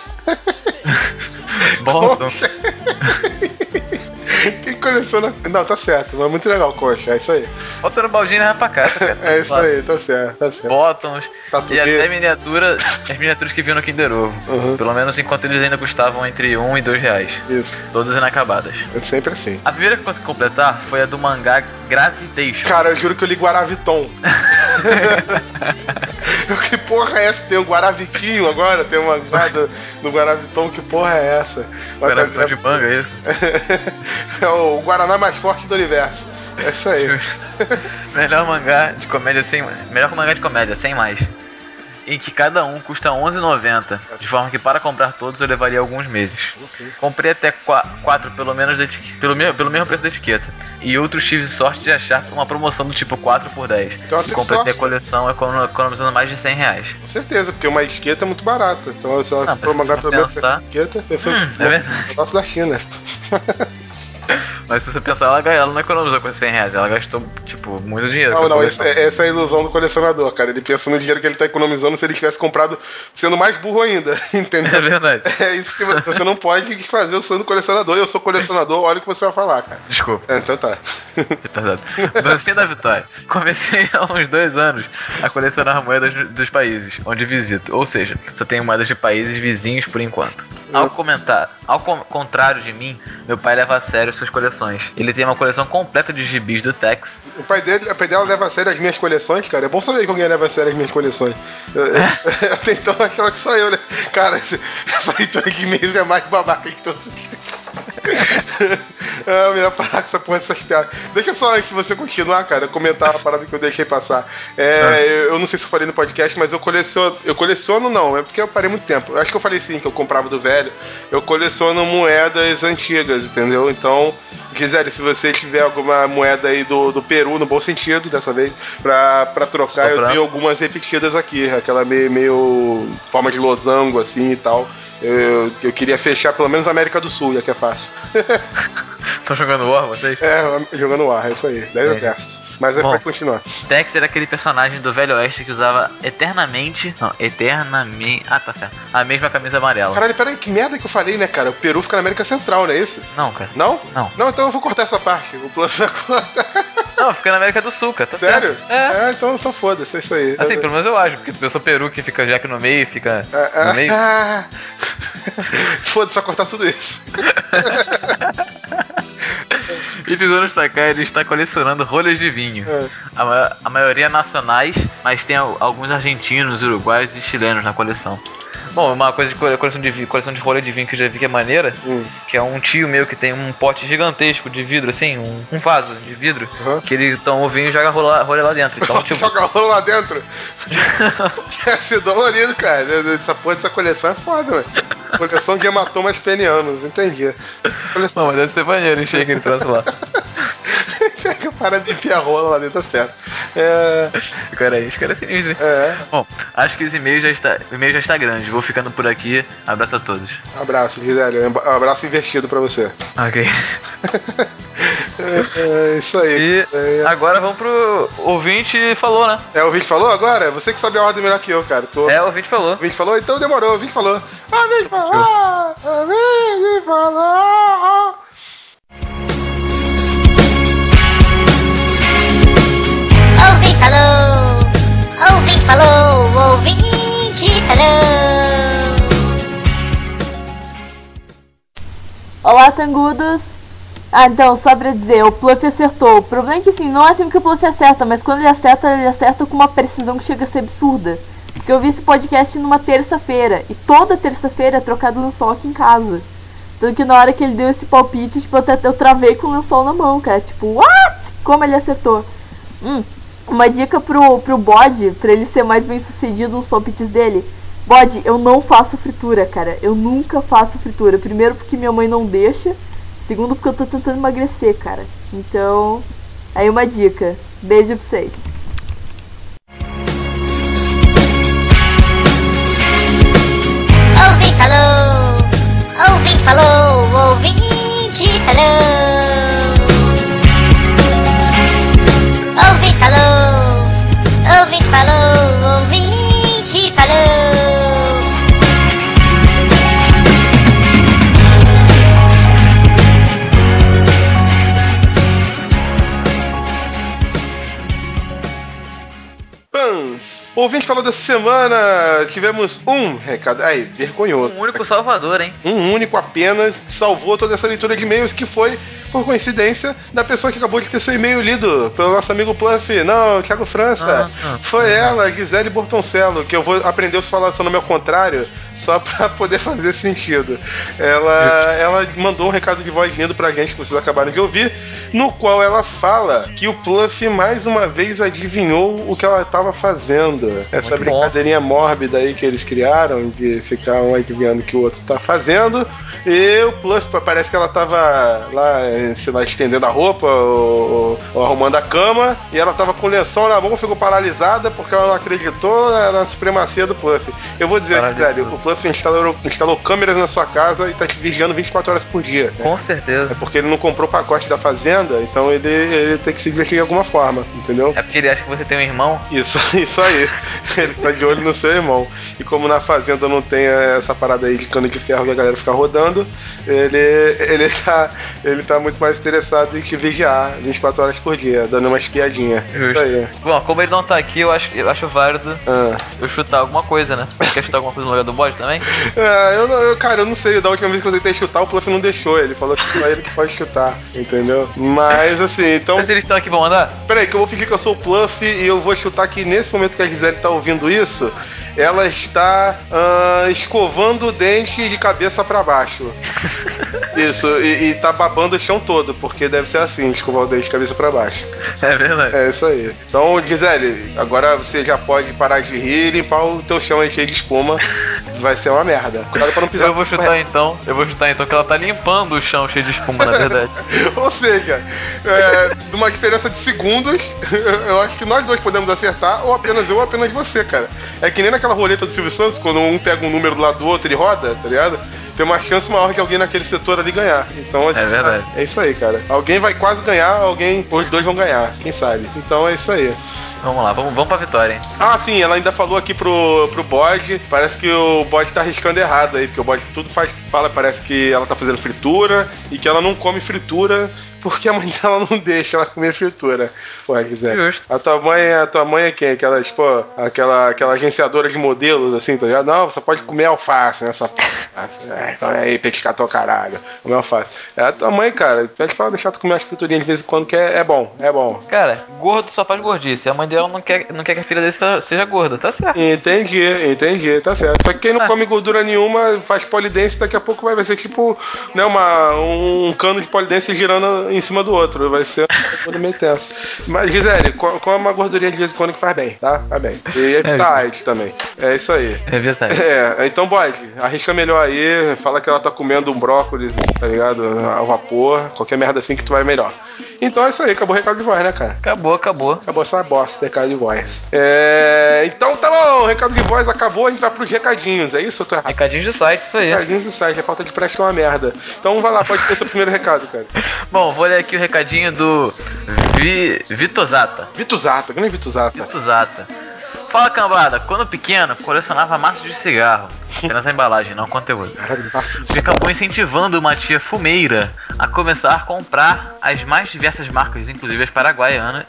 Bottom. Quem coleciona. Não, tá certo, mas muito legal, coxa, é isso aí. Bota no baldinho e leva pra casa, cara. É isso aí, tá certo. Bottoms e até as miniaturas que vinham no Kinder Ovo. Pelo menos enquanto eles ainda custavam entre R$1 e R$2. Isso. Todas inacabadas. É sempre assim. A primeira que consegui completar foi a do mangá Gravitation. Cara, eu juro que eu li Guaraviton. Que porra é essa? Tem um Guaravitinho agora? Tem uma mangá do Guaraviton, que porra é essa? Guaraviton de manga, é isso? É o Guaraná mais forte do universo. É isso aí. Melhor mangá de comédia sem mais. Em que cada um custa R$11,90. De forma que para comprar todos eu levaria alguns meses. Comprei até 4 pelo mesmo preço da etiqueta. E outros tive sorte de achar uma promoção do tipo 4 por 10. Então, e completei a coleção economizando mais de R$100. Com certeza, porque uma etiqueta é muito barata. Então se ela for mandar pelo mesmo preço da etiqueta, é verdade. Negócio da China. Mas se você pensar, ela não economizou com R$100, ela gastou tipo tipo, muito dinheiro. Não, pra não, coleção. essa é a ilusão do colecionador, cara. Ele pensa no dinheiro que ele tá economizando se ele tivesse comprado sendo mais burro ainda, entendeu? É verdade. É isso que você não pode desfazer o sonho do colecionador. Eu sou colecionador, olha o que você vai falar, cara. Desculpa. Então tá. Retardado. Docinho da Vitória. Comecei há uns 2 anos a colecionar moedas dos países onde visito. Ou seja, só tenho moedas de países vizinhos por enquanto. Ao contrário de mim, meu pai leva a sério suas coleções. Ele tem uma coleção completa de gibis do Tex. O pai dela leva a sério as minhas coleções, cara. É bom saber que alguém leva a sério as minhas coleções. Até então eu achava que só eu, né? Cara, essa leitura de e-mails é mais babaca que todos os melhor parar com essa porra dessas piadas. Deixa só, antes de você continuar, cara, comentar uma parada que eu deixei passar. Eu não sei se eu falei no podcast, mas eu coleciono não, é porque eu parei muito tempo. Eu acho que eu falei sim, que eu comprava do velho. Eu coleciono moedas antigas, entendeu? Então, Gisele, se você tiver alguma moeda aí do Peru, no bom sentido, dessa vez, pra trocar, eu tenho algumas repetidas aqui, aquela meio forma de losango, assim, e tal. Eu queria fechar pelo menos a América do Sul, já que é fácil. Estão jogando War, vocês? Jogando War, é isso aí. 10 exércitos. Mas é pra continuar. Tex era aquele personagem do Velho Oeste que usava eternamente. Ah, tá certo. A mesma camisa amarela. Caralho, peraí, que merda que eu falei, né, cara? O Peru fica na América Central, não é isso? Não, cara. Não? Não. Não, então eu vou cortar essa parte. O plano vai cortar. Não, fica na América do Sul, cara. Tá Sério? Certo. Então foda-se, é isso aí. Assim, pelo menos eu acho, porque se eu sou Peru que fica já aqui no meio, fica no meio. Foda-se, vai cortar tudo isso. E de anos pra cá ele está colecionando rolhas de vinho. A maioria nacionais, mas tem alguns argentinos, uruguaios e chilenos na coleção. Bom, uma coisa de coleção de rolha de vinho que eu já vi que é maneira, que é um tio meu que tem um pote gigantesco de vidro, assim, um vaso de vidro, que ele toma o vinho e joga rolha lá dentro. Então, tipo... Joga rolha lá dentro? Quer ser dolorido, cara. Essa porra dessa coleção é foda, velho. Coleção de hematomas penianos, entendi. Não, mas deve ser maneiro, encher aquele troço lá. Pega para de enfiar rola lá dentro, tá certo. Cara, isso cara é sinistro, hein? Bom, acho que o e-mail já está grande. Vou ficando por aqui. Abraço a todos. Abraço, Gisele. Um abraço invertido pra você. Ok. Isso aí. E agora vamos pro ouvinte falou, né? O ouvinte falou agora? Você que sabe a ordem melhor que eu, cara. O ouvinte falou. O ouvinte falou? Então demorou, o ouvinte falou. O ouvinte falou! O ouvinte falou! Ouvinte falou, ouvinte falou, ouvinte falou. Olá, tangudos. Então, só pra dizer, o Pluff acertou. O problema é que, assim, não é sempre que o Pluff acerta, mas quando ele acerta com uma precisão que chega a ser absurda. Porque eu vi esse podcast numa terça-feira, e toda terça-feira é trocado lençol aqui em casa. Tanto que na hora que ele deu esse palpite, tipo, eu travei com o lençol na mão, cara. Tipo, what? Como ele acertou? Uma dica pro Bode, pra ele ser mais bem sucedido nos palpites dele. Bode, eu não faço fritura, cara. Eu nunca faço fritura. Primeiro porque minha mãe não deixa. Segundo porque eu tô tentando emagrecer, cara. Então, aí uma dica. Beijo pra vocês. Ouvinte falou, ouvinte falou, ouvinte falou. Ouvinte falou, ouvinte falou, ouvinte falou. O ouvinte falou dessa semana, tivemos um recado. Aí, vergonhoso. Um único salvador, hein? Um único apenas salvou toda essa leitura de e-mails, que foi, por coincidência, da pessoa que acabou de ter seu e-mail lido pelo nosso amigo Pluff. Não, Thiago França. Foi ela, Gisele Bortoncello, que eu vou aprender a falar seu nome ao contrário, só pra poder fazer sentido. Ela mandou um recado de voz lindo pra gente, que vocês acabaram de ouvir, no qual ela fala que o Pluff mais uma vez adivinhou o que ela estava fazendo. Essa muito brincadeirinha mórbida aí que eles criaram, de ficar um adivinhando o que o outro está fazendo. E o Pluff, parece que ela estava lá, sei lá, estendendo a roupa ou arrumando a cama, e ela estava com o lençol na mão, ficou paralisada porque ela não acreditou na supremacia do Pluff. Eu vou dizer, Gisele, o Pluff instalou câmeras na sua casa e está te vigiando 24 horas por dia. Com certeza. É porque ele não comprou o pacote da Fazenda, renda, então ele tem que se divertir de alguma forma, entendeu? É porque ele acha que você tem um irmão. Isso aí. Ele tá de olho no seu irmão. E como na fazenda não tem essa parada aí de cano de ferro que a galera fica rodando, ele tá muito mais interessado em te vigiar 24 horas por dia, dando uma espiadinha. Isso aí. Bom, como ele não tá aqui, eu acho válido eu chutar alguma coisa, né? Quer chutar alguma coisa no lugar do bode também? Cara, eu não sei. Da última vez que eu tentei chutar, o Pluff não deixou. Ele falou que só ele que pode chutar, entendeu? Mas assim, então. Mas eles estão aqui, vão mandar? Peraí, que eu vou fingir que eu sou o Pluff e eu vou chutar que nesse momento que a Gisele tá ouvindo isso, ela está escovando o dente de cabeça pra baixo. Isso, e tá babando o chão todo, porque deve ser assim, escovar o dente de cabeça pra baixo. É verdade. É isso aí. Então, Gisele, agora você já pode parar de rir e limpar o teu chão aí cheio de espuma. Vai ser uma merda. Cuidado pra não pisar. Eu vou chutar então que ela tá limpando o chão cheio de espuma, na verdade. Ou seja, de uma diferença de segundos, eu acho que nós dois podemos acertar, ou apenas eu ou apenas você, cara. É que nem naquela roleta do Silvio Santos, quando um pega um número do lado do outro e roda, tá ligado? Tem uma chance maior de alguém naquele setor ali ganhar. Então, é verdade. É isso aí, cara. Alguém vai quase ganhar, os dois vão ganhar, quem sabe. Então é isso aí. Vamos lá, vamos pra vitória, hein? Ah, sim, ela ainda falou aqui pro bode, parece que o bode tá arriscando errado aí, porque o bode tudo fala, parece que ela tá fazendo fritura e que ela não come fritura porque a mãe dela não deixa ela comer fritura. Pô, Gisele. Justo. A tua mãe é quem? Aquela, tipo, aquela agenciadora de modelos, assim, tá ligado? Não, você pode comer alface, né? Essa come aí, pescador caralho. Comer alface. É a tua mãe, cara. Pede pra ela deixar tu comer as friturinhas de vez em quando, que é bom. Cara, gordo só faz gordice. A mãe dela não quer que a filha dele seja gorda, tá certo. Entendi, tá certo. Só que quem não come gordura nenhuma faz polidense, daqui a pouco vai ser tipo, né, um cano de polidense girando em cima do outro. Vai ser uma coisa meio tensa. Mas, Gisele, come uma gordurinha de vez em quando que faz bem, tá? Faz bem. E evitar AIDS também. É isso aí. É verdade. Então, bode, arrisca melhor aí, fala que ela tá comendo um brócolis, tá ligado? Ao vapor, qualquer merda assim que tu vai melhor. Então é isso aí, acabou o recado de voz, né, cara? Acabou. Acabou essa bosta, recado de voz. Então tá bom, o recado de voz acabou, a gente vai pros recadinhos, é isso ou tô errado? Recadinhos do site, isso aí. Recadinhos do site, a falta de prática é uma merda. Então vai lá, pode ter seu primeiro recado, cara. Bom, vou ler aqui o recadinho do Vitosata. Grande Vitosata. Fala, cambada, quando pequeno colecionava maços de cigarro, apenas a embalagem, não o conteúdo. E acabou incentivando uma tia fumeira a começar a comprar as mais diversas marcas, inclusive as paraguaias,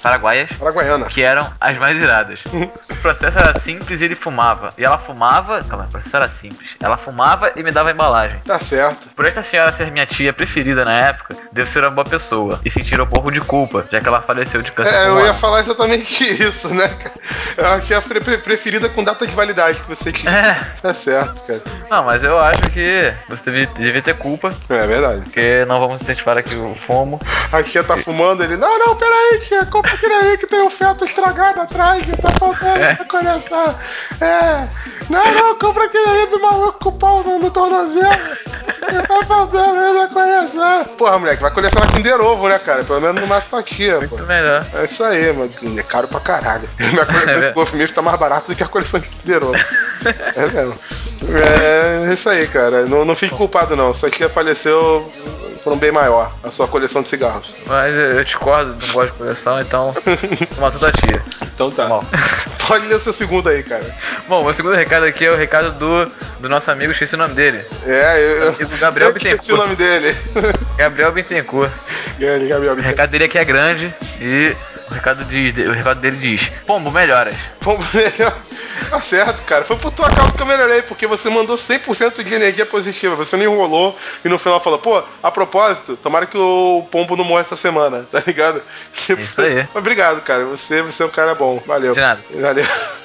que eram as mais iradas. O processo era simples e ele fumava. E ela fumava. Calma, o processo era simples. Ela fumava e me dava a embalagem. Tá certo. Por esta senhora ser minha tia preferida na época, devo ser uma boa pessoa e sentir um pouco de culpa, já que ela faleceu de câncer. Eu ia falar exatamente isso, né, cara? É a tia preferida com data de validade que você tinha. Tá certo, cara. Não, mas eu acho que você devia ter culpa. É verdade. Porque não vamos incentivar aqui o fumo. A tia tá fumando, ele, não, peraí, tia, compra aquele ali que tem um feto estragado atrás, que tá faltando na coleção. Não, compra aquele ali do maluco com o pau no tornozelo. Que tá faltando na coleção. Porra, moleque, vai colecionar Kinder Ovo, né, cara? Pelo menos não mata tua tia, muito melhor. É isso aí, mano. É caro pra caralho. Minha coleção de Puff Milk tá mais barata do que a coleção de Kinder Ovo. É mesmo. É isso aí, cara. Não fique culpado, não. Sua tia faleceu por um bem maior, a sua coleção de cigarros. Mas eu discordo, não gosto de coleção, então matou da tia. Então tá. Bom. Pode ler o seu segundo aí, cara. Bom, meu segundo recado aqui é o recado do nosso amigo, esqueci o nome dele. O Gabriel Bittencourt. Esqueci o nome dele. Gabriel Bittencourt. Grande, Gabriel Bittencourt. O recado dele aqui é grande e o recado dele diz: Pombo, melhoras. Pombo, melhor. Tá certo, cara. Foi por tua causa que eu melhorei, porque você mandou 100% de energia positiva. Você não enrolou e no final falou, pô, a propósito, tomara que o pombo não morra essa semana, tá ligado? Isso aí. Obrigado, cara. Você é um cara bom. Valeu. De nada. Valeu.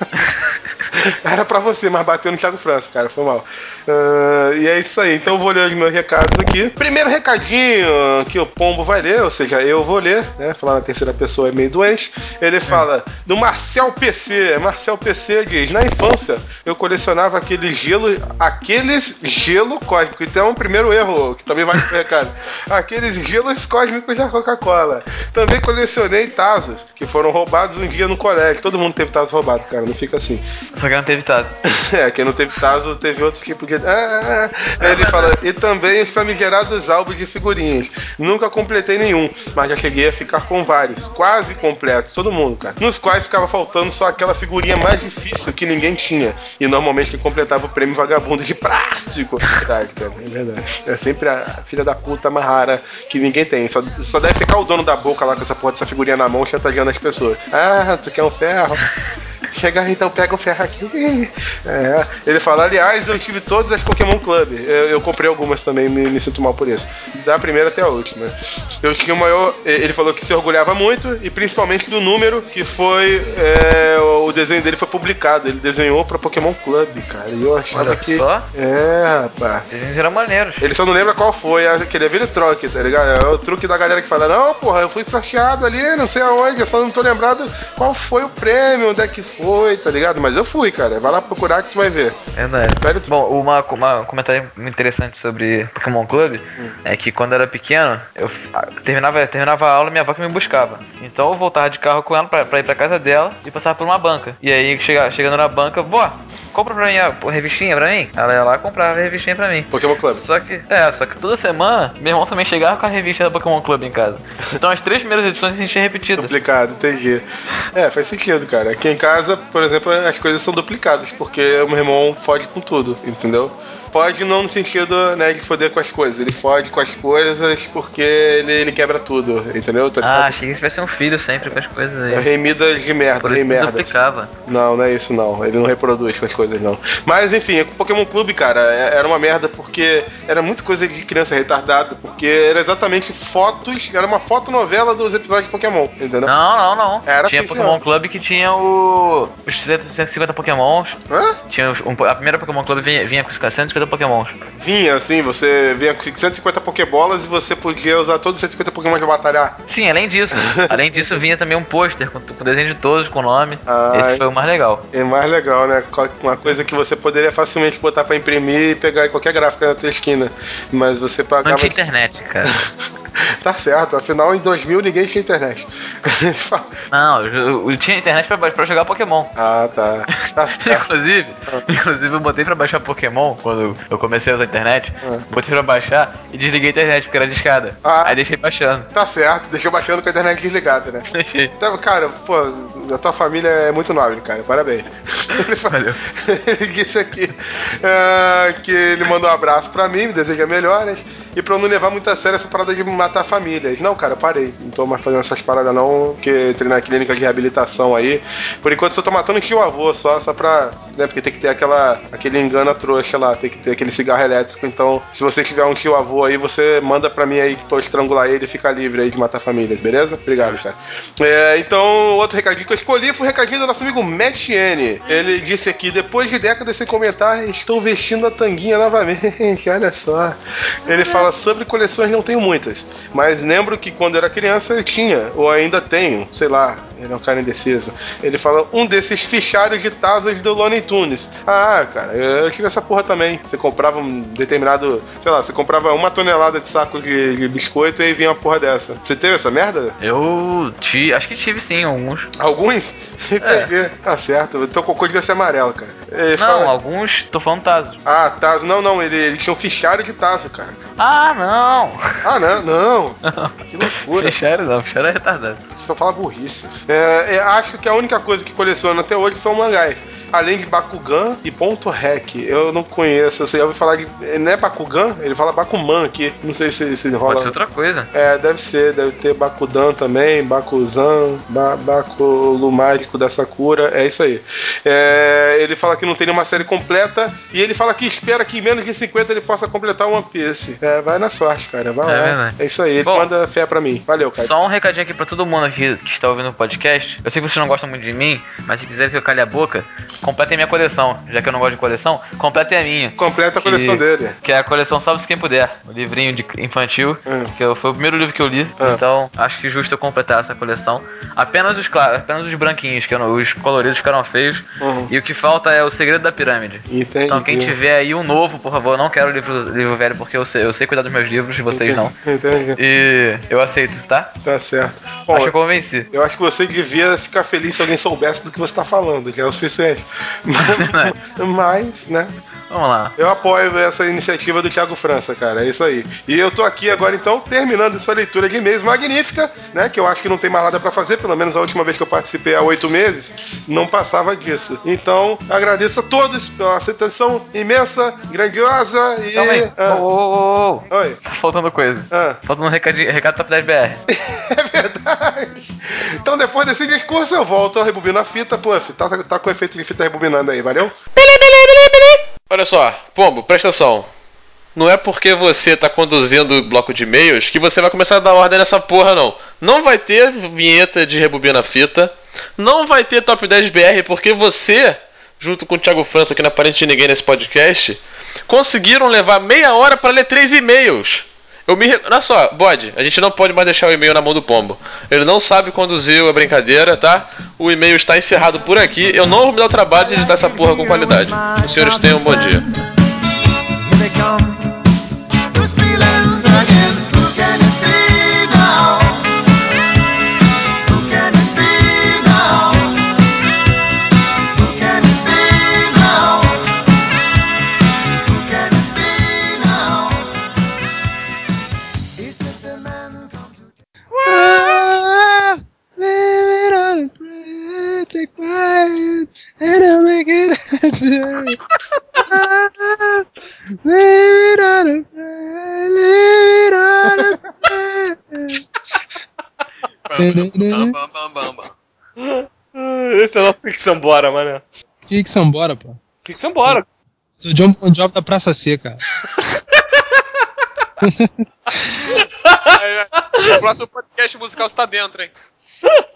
Era pra você, mas bateu no Thiago França, cara. Foi mal. E é isso aí. Então eu vou ler os meus recados aqui. Primeiro recadinho que o pombo vai ler, ou seja, eu vou ler, né? Falar na terceira pessoa é meio doente. Ele fala do Marcel PC. Marcel PC diz: na infância eu colecionava aqueles gelo cósmicos. Então é um primeiro erro, que também vai no recado. Aqueles gelos cósmicos da Coca-Cola. Também colecionei Tazos, que foram roubados um dia no colégio. Todo mundo teve Tazos roubados, cara. Não fica assim. Só que quem não teve taso. Quem não teve taso teve outro tipo de... Ele fala, e também os famigerados álbuns de figurinhas. Nunca completei nenhum, mas já cheguei a ficar com vários, quase completos, todo mundo, cara. Nos quais ficava faltando só aquela figurinha mais difícil que ninguém tinha. E normalmente quem completava o prêmio vagabundo de plástico. É verdade, cara, é verdade. É sempre a filha da puta mais rara que ninguém tem. Só deve ficar o dono da boca lá com essa porra dessa figurinha na mão, chantageando as pessoas. Ah, tu quer um ferro? Chega, então pega o ferro aqui. Ele fala, aliás, eu tive todas as Pokémon Club. Eu comprei algumas também, me sinto mal por isso. Da primeira até a última. Eu tinha o maior... Ele falou que se orgulhava muito, e principalmente do número que foi... o desenho dele foi publicado. Ele desenhou pra Pokémon Club, cara. E eu achava Olha que... só. Rapaz. Eles eram maneiros. Ele só não lembra qual foi. Aquele velho troque, tá ligado? É o truque da galera que fala, não, porra, eu fui sorteado ali, não sei aonde, eu só não tô lembrado qual foi o prêmio, onde é que foi, tá ligado? Mas eu fui, cara. Vai lá procurar que tu vai ver. Verdade. Bom, um comentário interessante sobre Pokémon Club é que quando eu era pequeno, eu terminava a aula e minha avó que me buscava. Então eu voltava de carro com ela pra ir pra casa dela e passava por uma banca. E aí, chegando na banca, vó, compra pra mim a revistinha pra mim. Ela ia lá e comprava a revistinha pra mim. Pokémon Club. Só que toda semana, meu irmão também chegava com a revista da Pokémon Club em casa. Então as 3 primeiras edições a gente tinha repetido. Duplicado, entendi. Faz sentido, cara. Aqui em casa, por exemplo, as coisas são duplicadas, porque o meu irmão fode com tudo, entendeu? Fode não no sentido, né, de foder com as coisas. Ele fode com as coisas porque ele quebra tudo, entendeu? Achei que tivesse um filho sempre com as coisas aí. Remidas de merda, por isso que duplicava. Não é isso não. Ele não reproduz com as coisas, não. Mas, enfim, o Pokémon Clube, cara, era uma merda porque era muito coisa de criança retardada, porque era exatamente fotos, era uma fotonovela dos episódios de Pokémon, entendeu? Não. Era tinha assim, Pokémon Club que tinha os 150 Pokémons. Hã? Tinha a primeira Pokémon Club vinha com os 150 Pokémons. Vinha, assim, você vinha com 150 Pokébolas e você podia usar todos os 150 Pokémon de batalhar. Sim, além disso vinha também um pôster com desenho de todos, com nome. Esse foi o mais legal. É mais legal, né? Uma coisa que você poderia facilmente botar pra imprimir e pegar em qualquer gráfica na tua esquina. Mas você pagava... Não tinha internet, cara. Tá certo, afinal em 2000 ninguém tinha internet. Não, eu tinha internet pra jogar Pokémon. Ah, tá certo. Inclusive eu botei pra baixar Pokémon quando eu comecei a usar a internet. Botei pra baixar e desliguei a internet porque era de escada. Aí deixei baixando. Tá certo, deixou baixando com a internet desligada, né? Deixei. Então, cara, pô, a tua família é muito nobre, cara, parabéns. Valeu. Ele disse aqui que ele mandou um abraço pra mim, me deseja melhoras. E pra eu não levar muito a sério essa parada de matar famílias. Não, cara, eu parei. Não tô mais fazendo essas paradas não, porque entrei na clínica de reabilitação aí. Por enquanto eu só tô matando tio-avô só pra... Né, porque tem que ter aquele engano trouxa lá, tem que ter aquele cigarro elétrico. Então, se você tiver um tio-avô aí, você manda pra mim aí pra eu estrangular ele e ficar livre aí de matar famílias, beleza? Obrigado, cara. Então, outro recadinho que eu escolhi foi o recadinho do nosso amigo Matt N. Ele disse aqui, depois de décadas sem comentar, estou vestindo a tanguinha novamente, olha só. Ele fala, sobre coleções não tenho muitas, mas lembro que quando eu era criança eu tinha, ou ainda tenho, sei lá, ele é um cara indeciso. Ele fala, um desses fichários de tazas do Looney Tunes. Ah, cara, eu tive essa porra também. Você comprava um determinado, sei lá, você comprava 1 tonelada de saco de biscoito e aí vinha uma porra dessa. Você teve essa merda? Acho que tive sim, alguns. Alguns? Entendi. Tá certo. Então o cocô devia ser amarelo, cara. Alguns, tô falando tazo. Ah, tazo. Não, ele tinha um fichário de tazo, cara. Não. Não. Que loucura. Fichário é retardado. Você só fala burrice. Acho que a única coisa que coleciono até hoje são mangás. Além de Bakugan e Ponto Rec. Eu não conheço. Você já ouviu falar de... Não é Bakugan? Ele fala Bakuman aqui. Não sei se rola... Pode ser outra coisa. Deve ser. Deve ter Bakudan também, Bakuzan, Bakulu Mágico da Sakura. É isso aí. Ele fala que não tem nenhuma série completa e ele fala que espera que em menos de 50 ele possa completar One Piece. Vai na sorte, cara. Vai lá. Verdade. É isso aí. Ele manda fé pra mim. Valeu, cara. Só um recadinho aqui pra todo mundo aqui que está ouvindo o podcast. Eu sei que vocês não gostam muito de mim, mas se quiserem que eu calhe a boca, completem minha coleção. Já que eu não gosto de coleção, completem a minha. Completa a coleção dele. Que é a coleção Salve-se Quem Puder. O livrinho de infantil, que foi o primeiro livro que eu li. Então, acho que justo eu completar essa coleção. Apenas os branquinhos, os coloridos ficaram feios. E o que falta é O Segredo da Pirâmide. Entendi. Então quem tiver aí um novo, por favor, eu não quero livro velho porque eu sei cuidar dos meus livros e vocês não. Entendi. E eu aceito, tá? Tá certo. Bom, Acho que eu convenci. eu acho que você devia ficar feliz se alguém soubesse do que você tá falando, já é o suficiente. Mas, né? Vamos lá. Eu apoio essa iniciativa do Thiago França, cara, é isso aí. E eu tô aqui agora, então, terminando essa leitura de e-mails magnífica, né, que eu acho que não tem mais nada pra fazer, pelo menos a última vez que eu participei há 8 meses, não passava disso. Então, agradeço a todos pela aceitação imensa, grandiosa e... Calma aí. Oi. Tá faltando coisa. Faltando um recado Top 10 BR. É verdade. Então, depois desse discurso, eu volto a rebobinar a fita. Puff, tá com o efeito de fita rebobinando aí, valeu? Olha só, Pombo, presta atenção. Não é porque você tá conduzindo o bloco de e-mails que você vai começar a dar ordem nessa porra, não. Não vai ter vinheta de rebobina fita. Não vai ter Top 10 BR porque você, junto com o Thiago França, que não aparente de ninguém nesse podcast, conseguiram levar meia hora pra ler 3 e-mails. Olha só, Bode, a gente não pode mais deixar o e-mail na mão do Pombo. Ele não sabe conduzir a brincadeira, tá? O e-mail está encerrado por aqui. Eu não vou me dar o trabalho de editar essa porra com qualidade. Os senhores tenham um bom dia. Esse é o nosso Kick Sambora, mano. Que Sambora, pô. Kick Sambora. O John Bon Jovi da Praça C, cara. O próximo podcast musical está dentro, hein?